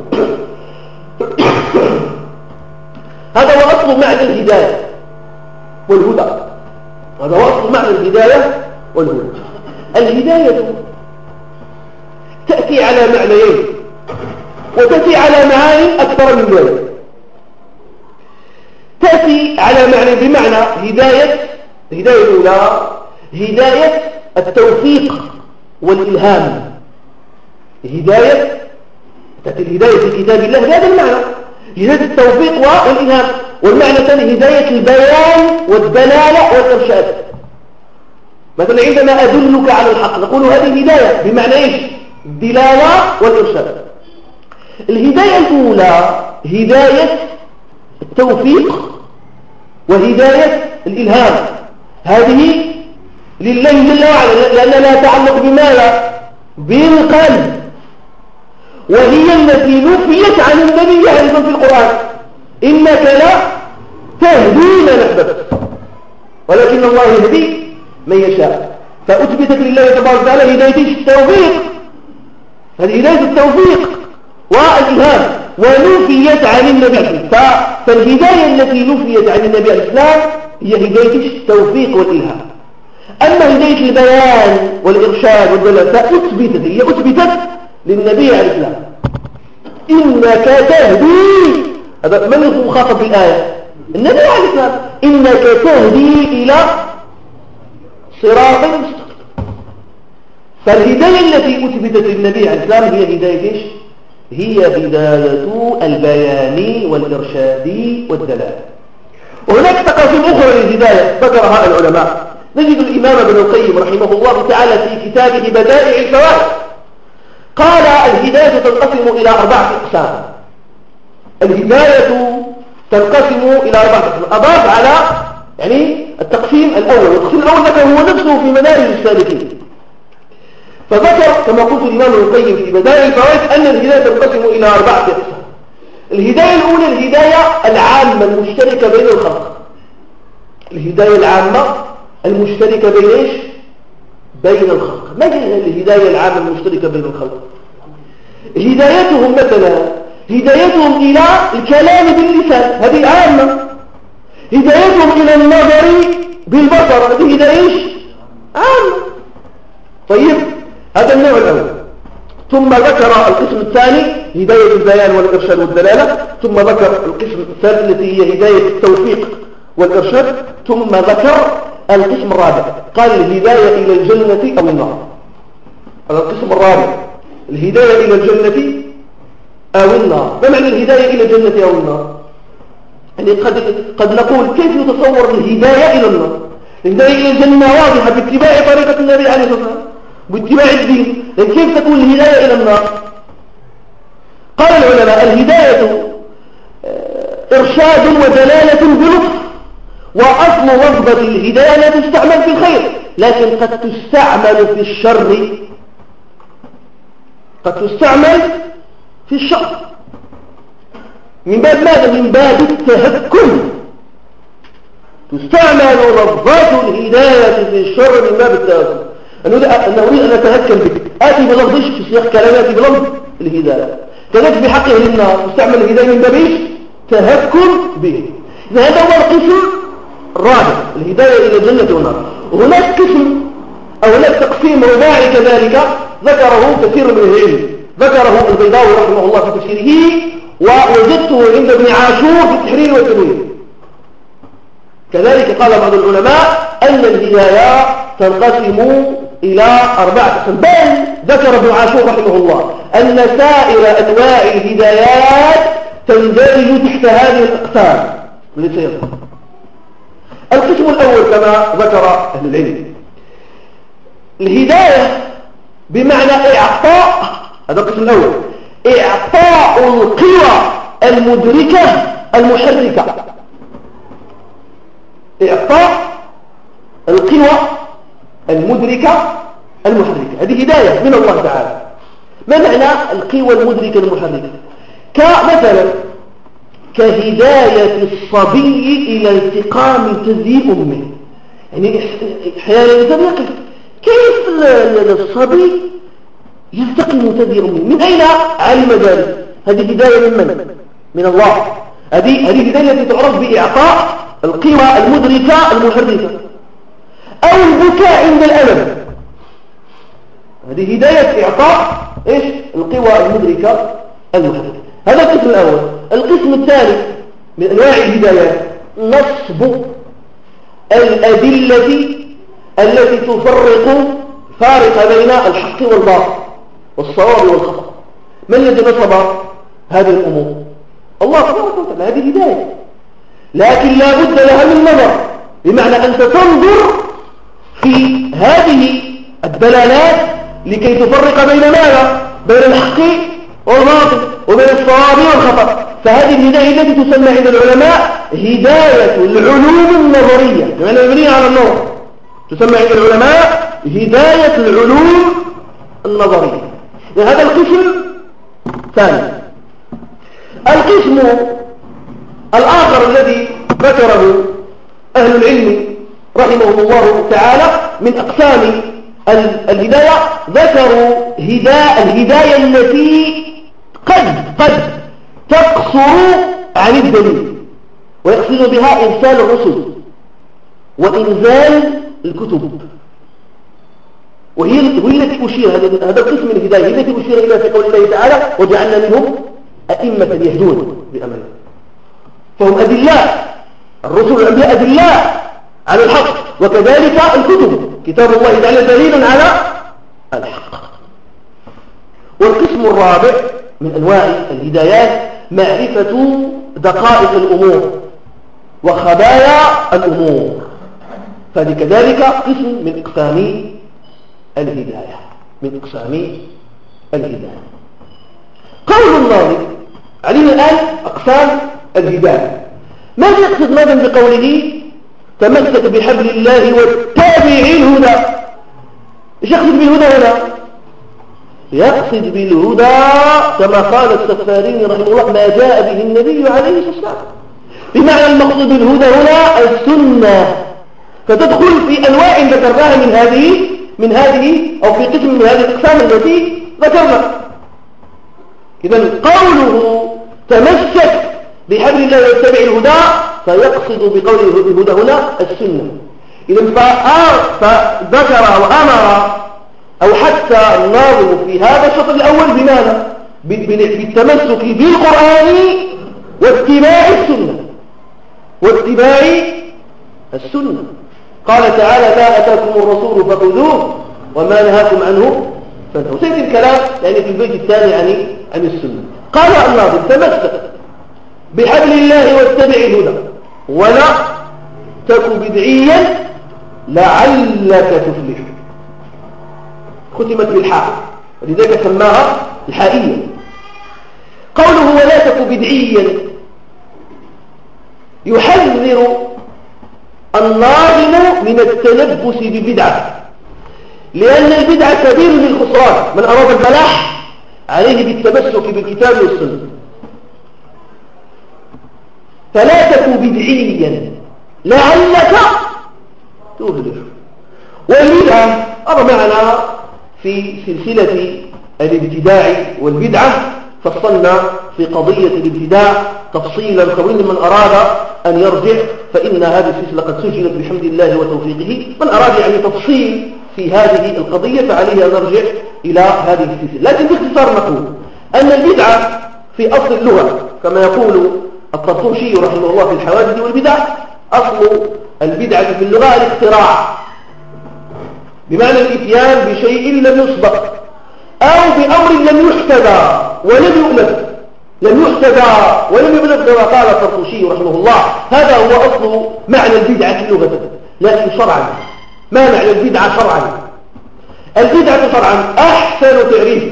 هذا هو أصل معنى الهداية والهدى، هذا هو أصل معنى الهداية والهدى. الهداية تأتي على معنيين وتأتي على معاني أكثر من ذلك. تأتي على معنى بمعنى هداية، الهداية الأولى هداية التوفيق والإلهام. هداية تأتي الهداية في كتاب الله بهذا المعنى، هداية التوفيق والإلهام. والمعنى الثاني هداية البيان والدلالة والإرشاد. مثلا عندما أدلك على الحق نقول هذه هداية بمعنى إيش؟ الدلالة والإرشاد. الهداية الأولى هداية التوفيق وهداية الإلهام، هذه لله جل وعلا لأنها لا تعلق بماذا؟ بالقلب، وهي التي نفيت عن النبي أيضا في القرآن: إنك لا تهدي من أحببت ولكن الله يهدي من يشاء. فأثبتت لله تبارك وتعالى هداية التوفيق، هذه هداية التوفيق والإلهام، ونفيت عن النبي. فالهداية التي نفيت عن النبي الإسلام هي هداية التوفيق والإلهام. أما هداية البيان والإرشاد والدلالة فأثبتت، هي أثبتت للنبي عليه السلام: إنك تهدي. هذا من المخاطب بالآية؟ النبي عليه السلام. إنك تهدي إلى صراط مستقيم. فالهداية التي أثبتت للنبي عليه السلام هي هداية إيش؟ هي هداية البيان والإرشاد والدلالة. وهناك تقاسيم أخرى للهداية ذكرها العلماء. نجد الإمام ابن القيم رحمه الله تعالى في كتابه بدائع الفوائد قال: الهداية تنقسم إلى أربعة أقسام. الهداية تنقسم إلى أربعة أقسام. أضاف على يعني التقسيم الأول، التقسيم الأول ذكر هو نفسه في منارج السالكين، فذكر كما قلت الإمام ابن القيم في بدائع الفوائد أن الهداية تنقسم إلى أربعة أقسام. الهداية الأولى الهداية العامة المشتركة بين الخلق. الهداية العامة المشتركة بين إيش؟ بين الخلق. ما هي الهداية العامة المشتركة بين الخلق؟ هدايتهم مثلا هدايتهم إلى الكلام باللسان، هذه عامة. هدايتهم إلى النظر بالبصر، هذه هداية إيش؟ عامة. طيب هذا النوع الأول. ثم ذكر القسم الثاني هداية البيان والإرشاد والدلالة، ثم ذكر القسم الثالث التي هي هداية التوفيق والإرشاد، ثم ذكر القسم الرابع قال الهداية إلى الجنة أو النار. هذا القسم الرابع، الهداية إلى الجنة أو النار. ما معنى الهداية إلى الجنة أو النار؟ يعني قد, قد نقول كيف يتصور الهداية إلى النار؟ الهداية إلى الجنة واضحة باتباع طريقة النبي عليه الصلاة والسلام باتباع الدين، لكن كيف تكون الهداية إلى النار؟ قال العلماء الهداية إرشاد ودلالة بلطف، وأصل لفظة الهداية لا تستعمل في الخير، لكن قد تستعمل في الشر، قد تستعمل في الشر من باب ماذا؟ من باب التهكم. تستعمل لفظات الهداية في الشر من باب التهكم، أن أريد أن أتهكم بك، آتي بلفظ في سياق كلاماتي بلفظ الهداية. كذلك في حق أهل النار تستعمل الهداية من باب تهكم به. إذا هذا هو القسم الرابع، الهداية إلى الجنة والنار. وهناك قسم أو هناك تقسيم رباعي كذلك ذكره كثير من العلم، ذكره البيضاوي رحمه الله في تفسيره، ووجدته عند ابن عاشور في التحرير والتنوير. كذلك قال بعض العلماء أن الهداية تنقسم إلى أربعة أقسام، بل ذكر ابن عاشور رحمه الله أن سائر أنواع الهدايات تندرج تحت هذه الأقسام التي سيظهر. القسم الأول كما ذكر أهل العلم الهداية بمعنى إعطاء، هذا القسم الأول، إعطاء القوى المدركة المحركة، إعطاء القوى المدركة المحركة، هذه هداية من الله تعالى. ما معنى القوى المدركة المحركة؟ كمثلا كهداية الصبي إلى التقام ثدي أمه. يعني أحيانا الإنسان يقف كيف الصبي يلتقم ثدي أمه؟ من أين علم ذلك؟ هذه هداية من من؟ من الله. هذه هذه هداية التي تعرف بإعطاء القوى المدركة المحركة. أو البكاء عند الألم، هذه هداية إعطاء إيش؟ القوى المدركة المحركة. هذا القسم الأول. القسم الثاني من أنواع الهدايات نصب الأدلة التي تفرق فارق بين الحق والباطل والصواب والخطأ. من الذي نصب هذه الأمور؟ الله تبارك وتعالى. هذه هداية، لكن لا بد لها من نظر، بمعنى أنت تنظر في هذه الدلالات لكي تفرق بين ماذا؟ بين الحق والباطل وبين الصواب والخطأ. فهذه الهداية التي تسمى عند العلماء هداية العلوم النظرية، بمعنى مبنية على النظر، تسمى عند العلماء هداية العلوم النظرية. هذا القسم ثاني. القسم الآخر الذي ذكره أهل العلم رحمهم الله تعالى من أقسام الهداية، ذكروا هداية الهداية التي قد قد تقصر عن الدليل، ويقصد بها إرسال الرسل وإنزال الكتب، وهي التي أشير هذا القسم من الهداية التي أشير إلى في قول الله تعالى وجعلنا منهم أئمة يهدون بأمرنا. فهم أدلاء، الرسل والأنبياء أدلاء على الحق، وكذلك الكتب كتاب الله تعالى دليل على الحق. والقسم الرابع من أنواع الهدايات معرفة دقائق الأمور وخبايا الأمور، فهذه كذلك قسم من أقسام الهداية من أقسام الهداية. قول الناظم علينا الآن أقسام الهداية. ماذا يقصد ماذا بقوله تمسك بحبل الله واتبع الهدى؟ ايش يقصد بالهدى هنا؟ يقصد بالهدى كما قال السفاريني رحمه الله ما جاء به النبي عليه الصلاة والسلام، بمعنى المقصود بالهدى هنا السنة، فتدخل في أنواع ذكرناها من هذه من هذه أو في قسم من هذه الأقسام التي ذكرنا. إذن قوله تمسك بحبل الله واتبع الهدى فيقصد بقوله الهدى هنا السنة. إذن فذكر وأمر أو حتى الناظم في هذا الشطر الأول بماذا؟ بالتمسك بالقرآن واتباع السنة واتباع السنة. قال تعالى ما أتاكم الرسول فخذوه وما نهاكم عنه فانتهوا. سيأتي الكلام يعني في البيت الثاني عن عن السنة. قال الناظم: تمسك بحبل الله واتبع الهدى ولا تك بدعيا لعلك تفلح. ختمت بالحاء ولذلك سماها الحائية. قوله ولا تك بدعيا يحذر الناظم من التلبس ببدعة، لأن البدعة كبير للخسران. من أراد الفلاح عليه بالتمسك بالكتاب والسنة. فلا تك بدعيا لعلك تفلح. والبدعة أرى معنا في سلسلة الابتداع والبدعة فصلنا في قضية الابتداع تفصيلا طويلا. من أراد أن يرجع فإن هذه السلسلة قد سجلت بحمد الله وتوفيقه. من أراد يعني تفصيل في هذه القضية فعليه أن نرجع إلى هذه السلسلة. لكن باختصار نقول أن البدعة في أصل اللغة كما يقول الطرطوشي رحمه الله في الحوادث والبدع: أصل البدعة في اللغة الاختراع، بمعنى الإتيان بشيء لم يسبق أو بأمر لم يحتذى ولم يؤلف، لم يحتذى ولم يؤلف كما قال الطرطوشي رحمه الله. هذا هو أصل معنى البدعة في اللغة. لكن شرعا ما معنى البدعة شرعا؟ البدعة شرعا أحسن تعريف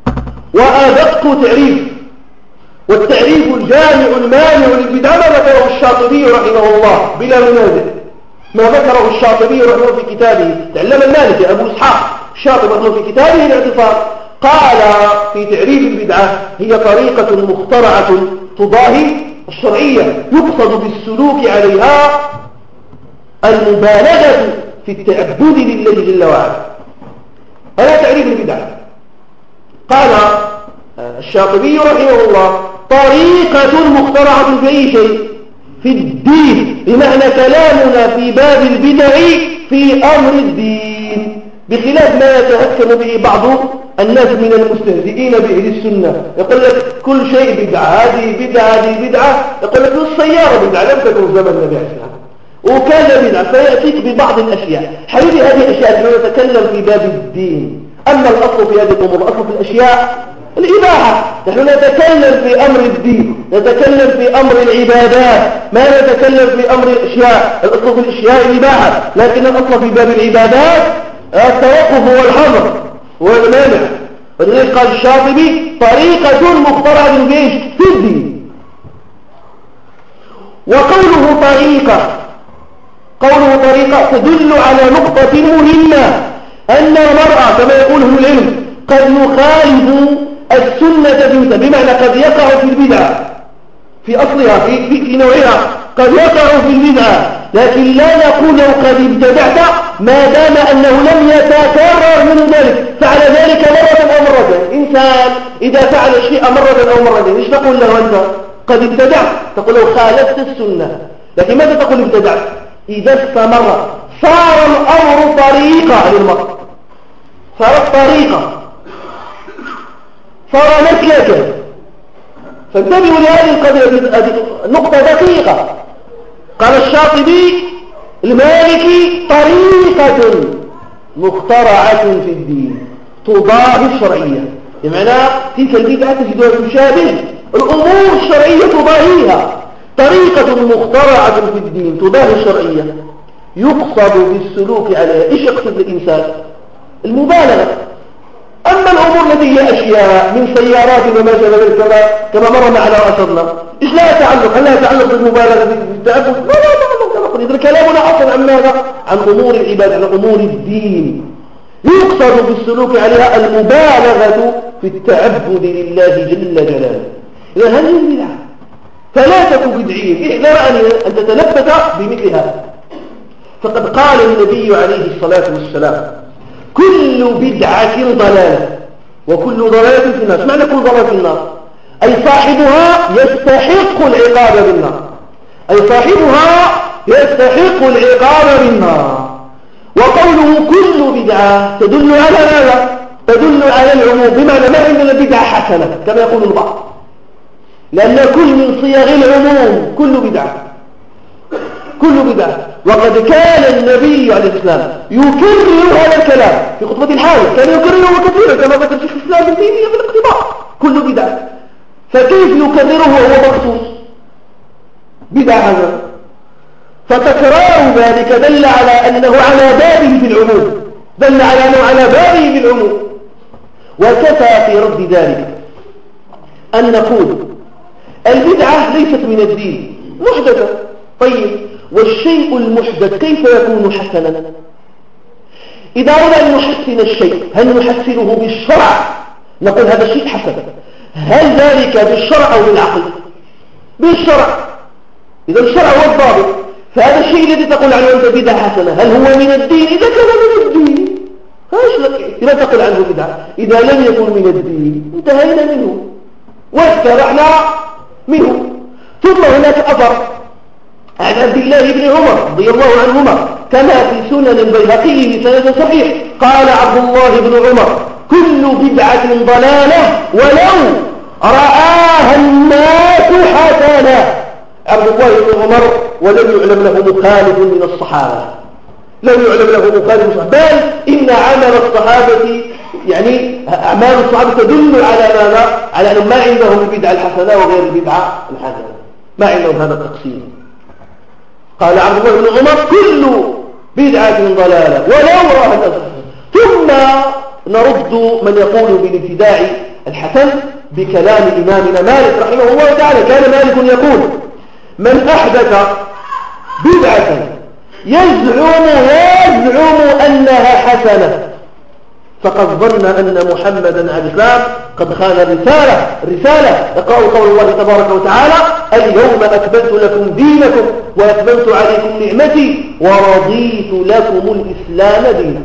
وأدق تعريف، والتعريف الجامع المانع للبدعة ما ذكره الشاطبي رحمه الله بلا منازع. ما ذكره الشاطبي رحمه الله في كتابه تعلم المالكي أبو إسحاق الشاطبي رحمه في كتابه الاعتصام، قال في تعريف البدعة: هي طريقة مخترعة تضاهي الشرعية يقصد بالسلوك عليها المبالغة في التعبد لله جل وعلا. هذا تعريف البدعة. قال الشاطبي رحمه الله: طريقة مخترعة في أي شيء في الدين، بمعنى كلامنا في باب البدع في أمر الدين، بخلاف ما يتهكم به بعض الناس من المستهزئين بأهل السنة. يقول لك كل شيء بدعة، هذه بدعة هذه بدعة. يقول لك السيارة بدعة لم تكن زمن النبي عليه السلام، وكان بدعة، فيأتيك ببعض الأشياء. حبيبي هذه الأشياء نحن نتكلم في باب الدين. أما الأصل في هذه الأمور، الأصل في الأشياء الإباحة. نحن نتكلم في أمر الدين، نتكلم في أمر العبادات، ما نتكلم في أمر الأشياء. الأصل في الأشياء الإباحة، لكن الأصل في باب العبادات التوقف والحظر والمانع. ولذلك قال الشاطبي: طريقة مخترعة في الدين. وقوله طريقة، قوله طريقة تدل على نقطة مهمة، أن المرأة كما يقول أهل العلم قد يخالف السنة بمثل، بمعنى قد يقع في البدعة في أصلها في, في, في نوعها، قد يقع في البدعة، لكن لا نقول له قد ابتدعت ما دام أنه لم يتكرر من ذلك، فعل ذلك مرة أو مرتين. إنسان إذا فعل الشيء مرة أو مرتين إيش تقول له أنت؟ قد ابتدعت. تقول له خالفت السنة. لكن ماذا تقول ابتدعت؟ إذا استمر صار الأمر طريقة للمرء، صارت طريقة، صار مسلكا. فانتبهوا لهذه القضية، هذه نقطة دقيقة. قال الشاطبي المالكي: طريقة مخترعة في الدين تضاهي الشرعية، بمعنى تلك البدعة تجدها تشابه الأمور الشرعية تضاهيها. طريقة مخترعة في الدين تضاهي الشرعية يقصد بالسلوك عليها. إيش يقصد الإنسان؟ المبالغة. أما الأمور التي هي أشياء من سيارات وما شابه ذلك كما كما مر معنا وأشرنا، إيش لها تعلق؟ هل لها تعلق بالمبالغة في التعبد؟ لا لا تعلق كما قلنا. إذا كلامنا أصلا عن ماذا؟ عن أمور العبادة، عن أمور الدين. يقصد بالسلوك عليها المبالغة في التعبد لله جل جلاله. إذا هذه البدعة، فلا تكن بدعيا، احذر أن تتلبس بمثل هذا. فقد قال النبي عليه الصلاة والسلام: كل بدعة ضلالة وكل ضلالة في النار. معنى كل ضلالة في النار؟ أي صاحبها يستحق العقاب بالنار، أي صاحبها يستحق العقاب بالنار. وقوله كل بدعة تدل على ماذا؟ تدل على العموم، بمعنى ما عندنا بدعة حسنة كما يقول البعض، لأن كل من صيغ العموم كل بدعة، كل بدعة. وقد كان النبي عليه السلام يكرر هذا الكلام في خطبة الحاجة، كان يكرره كثيرة كما ذكر شيخ الإسلام ابن تيمية في الاقتضاء، كل بدعة، فكيف يكرره وهو مخصوص بدعة هذا؟ فتكرار ذلك دل على أنه على بابه في العموم، دل على أنه على بابه في العموم. وكفى في رد ذلك أن نقول البدعة ليست من الدين، محدثة. طيب، والشيء المحدث كيف يكون حسنا؟ إذا أردنا أن نحسن الشيء هل نحسنه بالشرع؟ نقول هذا الشيء حسن. هل ذلك بالشرع أو بالعقل؟ بالشرع. إذا الشرع هو الضابط، فهذا الشيء الذي تقول عنه أنت بدعة حسنة هل هو من الدين؟ إذا كان من الدين هاش لك إذا تقول عنه بدعة، إذا لم يكن من الدين انتهينا منه واسترحنا منه. ثم هناك أثر عن عبد الله بن عمر رضي الله عنهما كما في سنن البيهقي بسند صحيح، قال عبد الله بن عمر كل بدعة ضلالة ولو رآها الناس حسنة. عبد الله بن عمر ولم يعلم له مخالف من الصحابة، لم يعلم له مخالف، بل إن عمل الصحابة يعني أعمال الصحابة تدل على ماذا؟ على أنهم ما عندهم البدعة الحسنة وغير البدعة الحسنة، ما عندهم هذا التقسيم. قال عبد الله بن عمر كل بدعة ضلالة ولو رأى الناس. ثم نرد من يقول بالابتداع الحسن بكلام إمامنا مالك رحمه الله تعالى. كان مالك يقول من أحدث بدعة يزعم يزعم أنها حسنة فقد ظن أن محمدا عليه السلام قد خان الرسالة الرسالة يقرأ قول الله تبارك وتعالى اليوم أكملت لكم دينكم وأتممت عليكم نعمتي ورضيت لكم الإسلام دينا.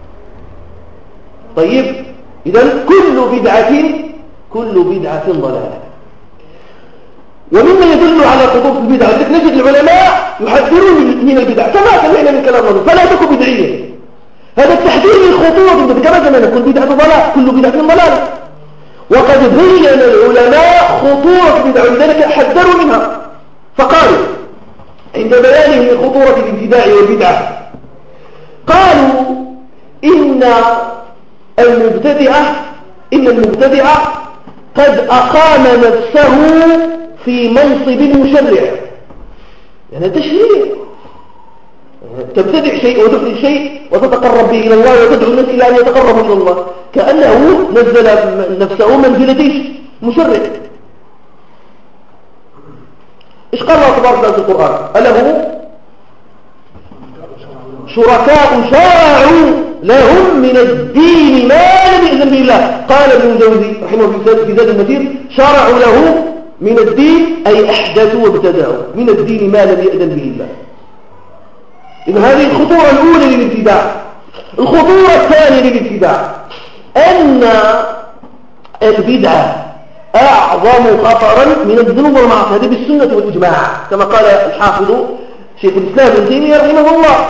طيب، إذن كل بدعة كل بدعة ضلالة. ومما يدل على خطوط البدع نجد العلماء يحذرون من البدع كما سمعنا من كلام الله فلا تكن بدعيا. هذا التحذير من الخطوط كما سمعنا كل بدعة ضلالة كل بدعة ضلالة. وقد بين العلماء خطورة البدع ولذلك حذروا منها فقالوا عند بيانهم من خطورة الابتداع والبدعة قالوا إن المبتدعة إن المبتدعة قد أقام نفسه في منصب المشرع. يعني تشريع، تبتدع شيء وتفعل شيء وتتقرب به إلى الله وتدعو الناس إلى أن يتقربوا إلى الله كأنه نزل نفسه منزلة مشرع. إيش قال الله تبارك وتعالى في القرآن؟ أله شركاء شرعوا لهم من الدين ما لم يأذن به الله. قال ابن الجوزي رحمه الله في زاد المسير شرعوا له من الدين أي أحدثوا وابتدعوا من الدين ما لم يأذن به الله. إذن هذه الخطورة الأولى للابتداع. الخطورة الثانية للابتداع أن البدعة أعظم خطرا من الذنوب والمعاصي، هذه بالسنة والإجماع كما قال الحافظ شيخ الإسلام ابن تيمية رحمه الله.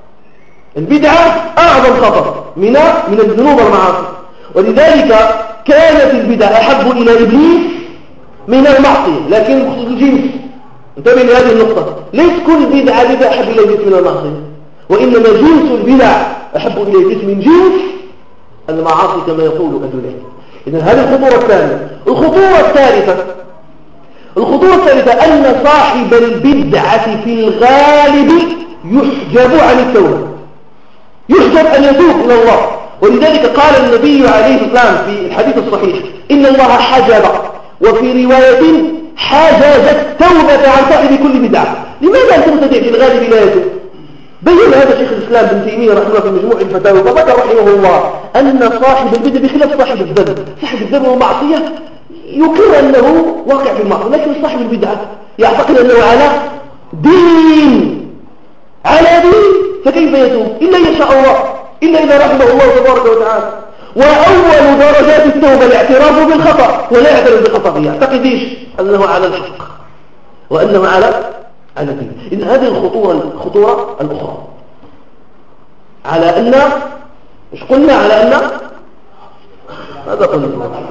البدعة أعظم خطر من من الذنوب والمعاصي، ولذلك كانت البدعة أحب إلى إبليس من المعصية. لكن بخصوص الجنس انتبه لهذه النقطة، ليس كل بدعة بدعة أحب إلى إبليس من المعصية، وإنما جنس البدع أحب إلى إبليس من جنس المعاصي كما يقول أهل العلم. إذن هذه الخطورة الثانية. الخطورة الثالثة الخطورة الثالثة أن صاحب البدعة في الغالب يحجب عن التوبة، يحجب أن يتوب إلى الله. ولذلك قال النبي عليه السلام في الحديث الصحيح إن الله حجب، وفي رواية حجز التوبة عن صاحب كل بدعة. لماذا المبتدع في الغالب لا يتوب؟ بين هذا شيخ الإسلام بن تيمية رحمه الله في مجموع الفتاوى وذكر رحمه الله أن صاحب البدع بخلاف صاحب الذنب، صاحب الذنب والمعصية يقر أنه واقع في المعصية، لكن صاحب البدعة يعتقد أنه على دين على دين فكيف يتوب إلا إن شاء الله، إلا إذا رحمه الله تبارك وتعالى. وأول درجات التوبة الاعتراف بالخطأ ولا يعترف بخطأه، يعتقد إيش؟ أنه على الحق وأنه على على الدين. إذن هذه الخطورة الخطورة الأخرى على أن إيش قلنا؟ على أن ماذا قلنا؟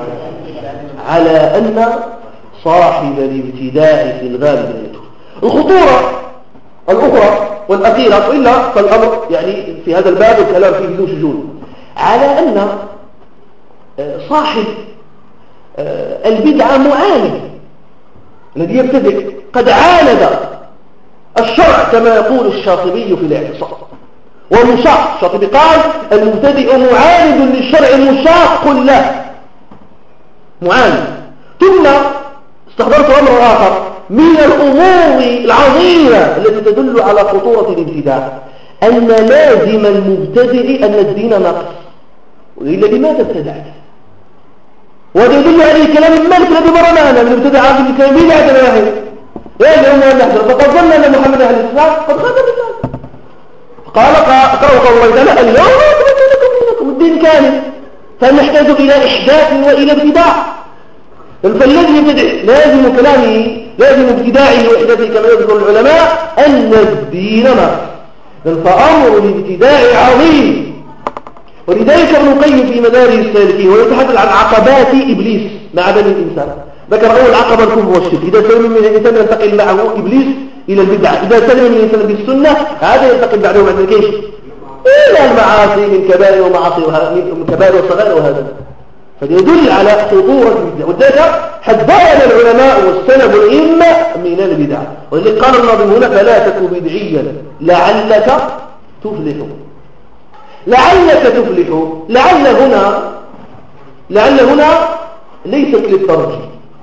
على أن صاحب الابتداع في الغالب يتوب. الخطورة الأخرى والأخيرة وإلا فالأمر يعني في هذا الباب الكلام فيه ذو شجون على أن صاحب البدعة معاند، الذي يبتدئ قد عاند الشرع كما يقول الشاطبي في الاعتصام ومشاق. الشاطبي قال المبتدئ معاند للشرع مشاق له، معاند. ثم استحضرت أمر آخر من الأمور العظيمة التي تدل على خطورة الابتداع، أن لازم المبتدئ أن الدين ناقص، وإلا لماذا ابتدعت؟ وهذا يدل عليه كلام المالك الذي مرنانا من ابتدع عبد الكريم بدعة واحدة يا الأمة نحن فقد ظن أن محمد أهل الإسلام قد خاف بالله. قال قرأوا قول الله تعالى اليوم أكملت لكم دينكم، الدين كامل، فنحتاج إلى إحداث وإلى ابتداع. فالذي يبتدع لازم كلامه لازم ابتداعه وإحداثه كما يذكر العلماء أن الدين ناقص، فأمر الابتداع عظيم. ولذلك ابن القيم في مدارج السالكين ويتحدث عن عقبات إبليس مع بني الإنسان، ذكر أول عقبة الكفر والشرك، إذا سلم من الإنسان ينتقل معه إبليس إلى البدعة، إذا سلم من الإنسان بالسنة هذا ينتقل بعده بعد الكيش إلى المعاصي من كبائر ومعاصي من كبائر وصغائر وهذا. فيدل على خطورة البدع، وذلك حذرنا العلماء والسلف والأئمة من البدع. ولذلك قال الناظم هنا فلا تك بدعيا لعلك تفلح. لعلك تفلح، لعل هنا لعل هنا ليست للترجي.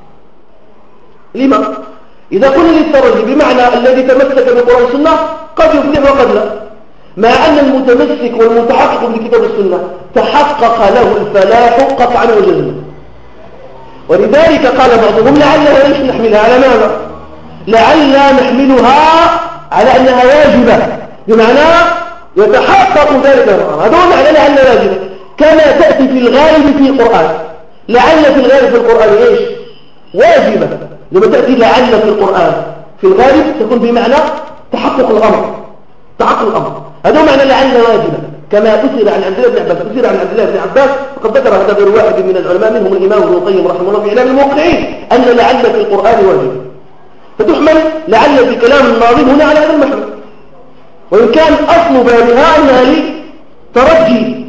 لما؟ إذا قلنا للترجي بمعنى الذي تمسك بالقرآن والسنة قد يفلح وقد لا، مع أن المتمسك والمتحقق بالكتاب والسنة تحقق له الفلاح قطعا وجزما. ولذلك قال بعضهم لعلها ليش نحملها على ماذا؟ لعل نحملها على أنها واجبة، بمعنى يتحقق ذلك القرآن، هذا هو معنى لعل واجبة، كما تأتي في الغالب في القرآن. لعل في الغالب في القرآن إيش؟ واجبة. لما تأتي لعل في القرآن في الغالب تكون بمعنى تحقق الأمر، تحقق الأمر، هذا هو معنى لعل واجبة. كما أسر عن عبد الله بن عباس، أسر عن عبد الله بن عباس وقد ذكر هذا غير واحد من العلماء منهم الإمام ابن القيم رحمه الله في إعلام الموقعين أن لعل في القرآن واجبة، فتحمل لعل في كلام الناظم هنا على هذا المحمل. وإن كان أصل بابها أنها لترجي،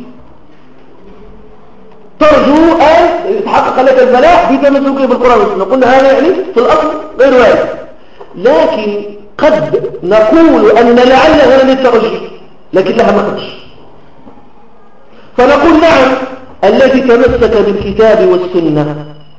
ترجو أن يتحقق لك الفلاح بتمسكه بالقرآن والسنة، قلنا هذا يعني في الأصل غير واجب. لكن قد نقول أن لعل هنا للترجي لكن لها مخرج، فنقول نعم الذي تمسك بالكتاب والسنة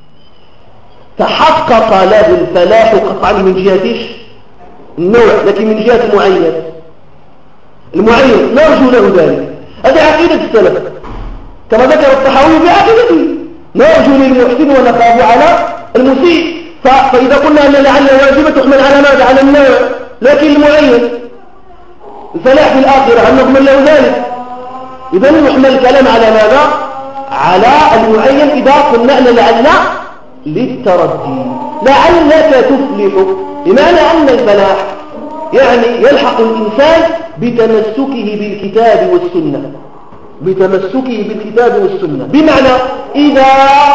تحقق له الفلاح قطعا من جهة النوع، لكن من جهة معين المعين نرجو له ذلك. هذه عقيدة السلف كما ذكر الطحاوي بعقيدته، نرجو للمحسن ونخاف على المسيء. فإذا قلنا أن لعل واجبة تحمل على ماذا؟ على النوع، لكن المعين الفلاح في الآخرة هل نضمن له ذلك؟ إذن يحمل الكلام على ماذا؟ على المعين إذا قلنا أن لعل للترجي، لعلك تفلح، بمعنى أن الفلاح يعني يلحق الإنسان بتمسكه بالكتاب والسنة، بتمسكه بالكتاب والسنة، بمعنى إذا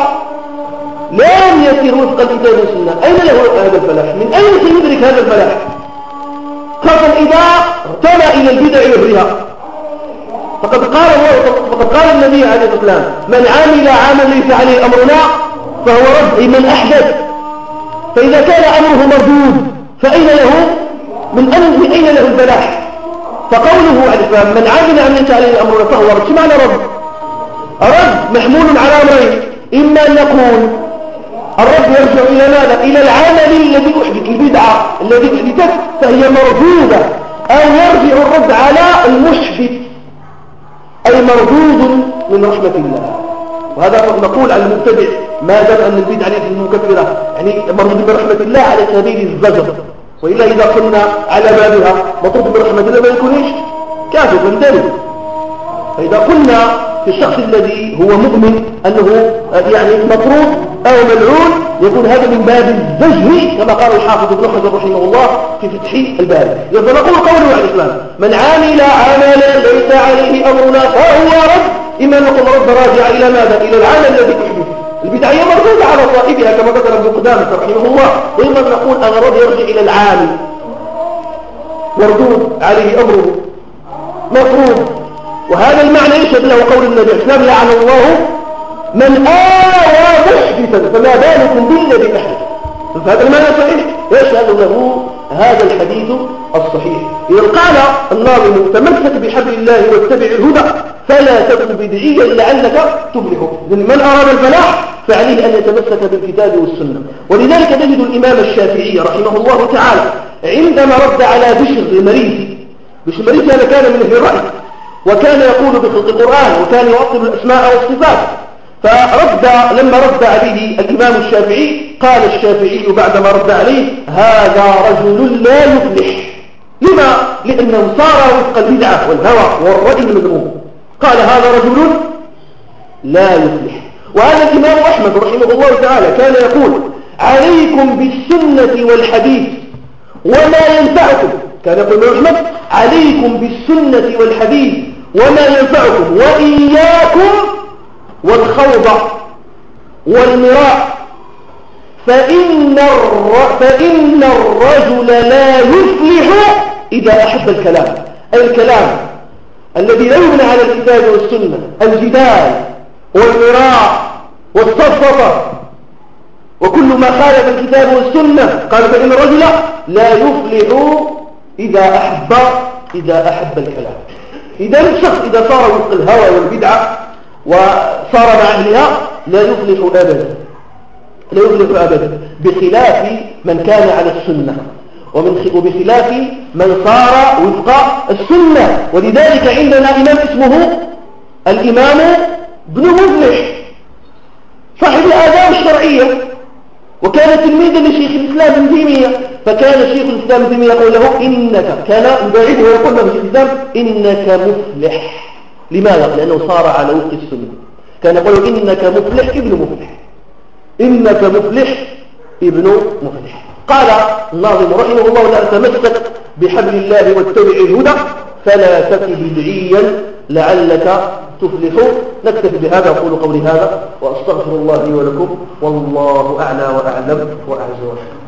لم يسير وفق الكتاب والسنة أين له هذا الفلاح؟ من أين سيدرك هذا الفلاح؟ خاصة إذا ارتمى إلى البدع والرياء. فقد قال الله فقد قال النبي عليه الصلاة والسلام من عمل عملا ليس عليه أمرنا فهو رد، من أحدث. فإذا كان أمره مردود فأين له من أمر أين له الفلاح؟ فقوله عليه السلام من عمل عملا ليس عليه أمرنا فهو رد، شو معنى رد؟ الرد محمول على أمرين، إما أن نقول الرد يرجع إلى ماذا؟ إلى العمل الذي أحدث، البدعة الذي أحدثت فهي مردودة، أو يرجع الرد على المحدث أي مردود من رحمة الله. وهذا نقول على المبتدع ما دام أن البدعة ليست مكفرة يعني مردود من رحمة الله على سبيل الزجر، وإلا إذا قلنا على بابها مطلوب من رحمة الله ما يكون إيش؟ كافر مندرج. فإذا قلنا في الشخص الذي هو مؤمن أنه يعني مطرود أو ملعون يكون هذا من باب الزجر كما قال الحافظ ابن حجر رحمه الله في فتح الباري. يبقى نقول قوله عليه السلام من عمل عملا ليس عليه أمرنا فهو رد، إما نقول رد راجع إلى ماذا؟ إلى العمل الذي أحدث، البدعية مردودة على صاحبها كما ذكر ابن قدامة رحمه الله، وإما نقول أن الرد يرجع إلى العامل مردود عليه أمره مطرود. وهذا المعنى يشهد له قول النبي الإسلام لعن الله من آوى محدثا فما بالكم بالذي أحدث. فهذا المعنى صحيح يشهد له هذا الحديث الصحيح. إذا قال الناظم تمسك بحبل الله واتبع الهدى فلا تكن بدعيا لعلك تفلح. من أراد الفلاح فعليه أن يتمسك بالكتاب والسنة. ولذلك نجد الإمام الشافعي رحمه الله تعالى عندما رد على بشر المريسي، بشر المريسي هذا كان من أهل الرأي وكان يقول بخلق القرآن وكان يعطل الأسماء والصفات، فرد لما رد عليه الإمام الشافعي قال الشافعي بعدما رد عليه هذا رجل لا يفلح. لما؟ لأنه صار وفق البدعة والهوى والرأي المذموم. قال هذا رجل لا يفلح. وهذا الإمام أحمد رحمه الله تعالى كان يقول عليكم بالسنة والحديث وما ينفعكم. كان يقول الإمام أحمد عليكم بالسنة والحديث وما ينفعكم وإياكم والخوض والمراء فإن, الر... فإن الرجل لا يفلح إذا أحب الكلام، أي الكلام الذي لا يبنى على الكتاب والسنة، الجدال والمراء والصفصفة وكل ما خالف الكتاب والسنة. قال فإن الرجل لا يفلح إذا أحب إذا أحب الكلام. إذا الشخص إذا صار وفق الهوى والبدعة وصار مع أهلها لا يفلح أبدا، لا يفلح أبدا، بخلاف من كان على السنة وبخلاف من صار وفق السنة. ولذلك عندنا إمام اسمه الإمام ابن مفلح صاحب الآداب الشرعية، وكان تلميذا لشيخ الإسلام ابن تيمية. فكان شيخ الإسلام ابن تيمية يقول له إنك، كان يباعده ويقول له شيخ الإسلام إنك مفلح. لماذا؟ لأنه صار على وفق السنة. كان يقول إنك مفلح ابن مفلح، إنك مفلح ابن مفلح. قال الناظم رحمه الله لا تمسك بحبل الله واتبع الهدى فلا تك بدعيا لعلك تفلح. نكتفي بهذا. أقول قولي هذا وأستغفر الله لي ولكم والله أعلى وأعلم وأعز وأجل.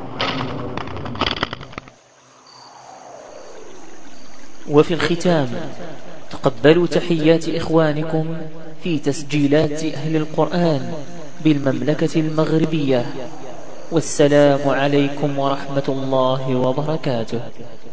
وفي الختام تقبلوا تحيات إخوانكم في تسجيلات أهل القرآن بالمملكة المغربية، والسلام عليكم ورحمة الله وبركاته.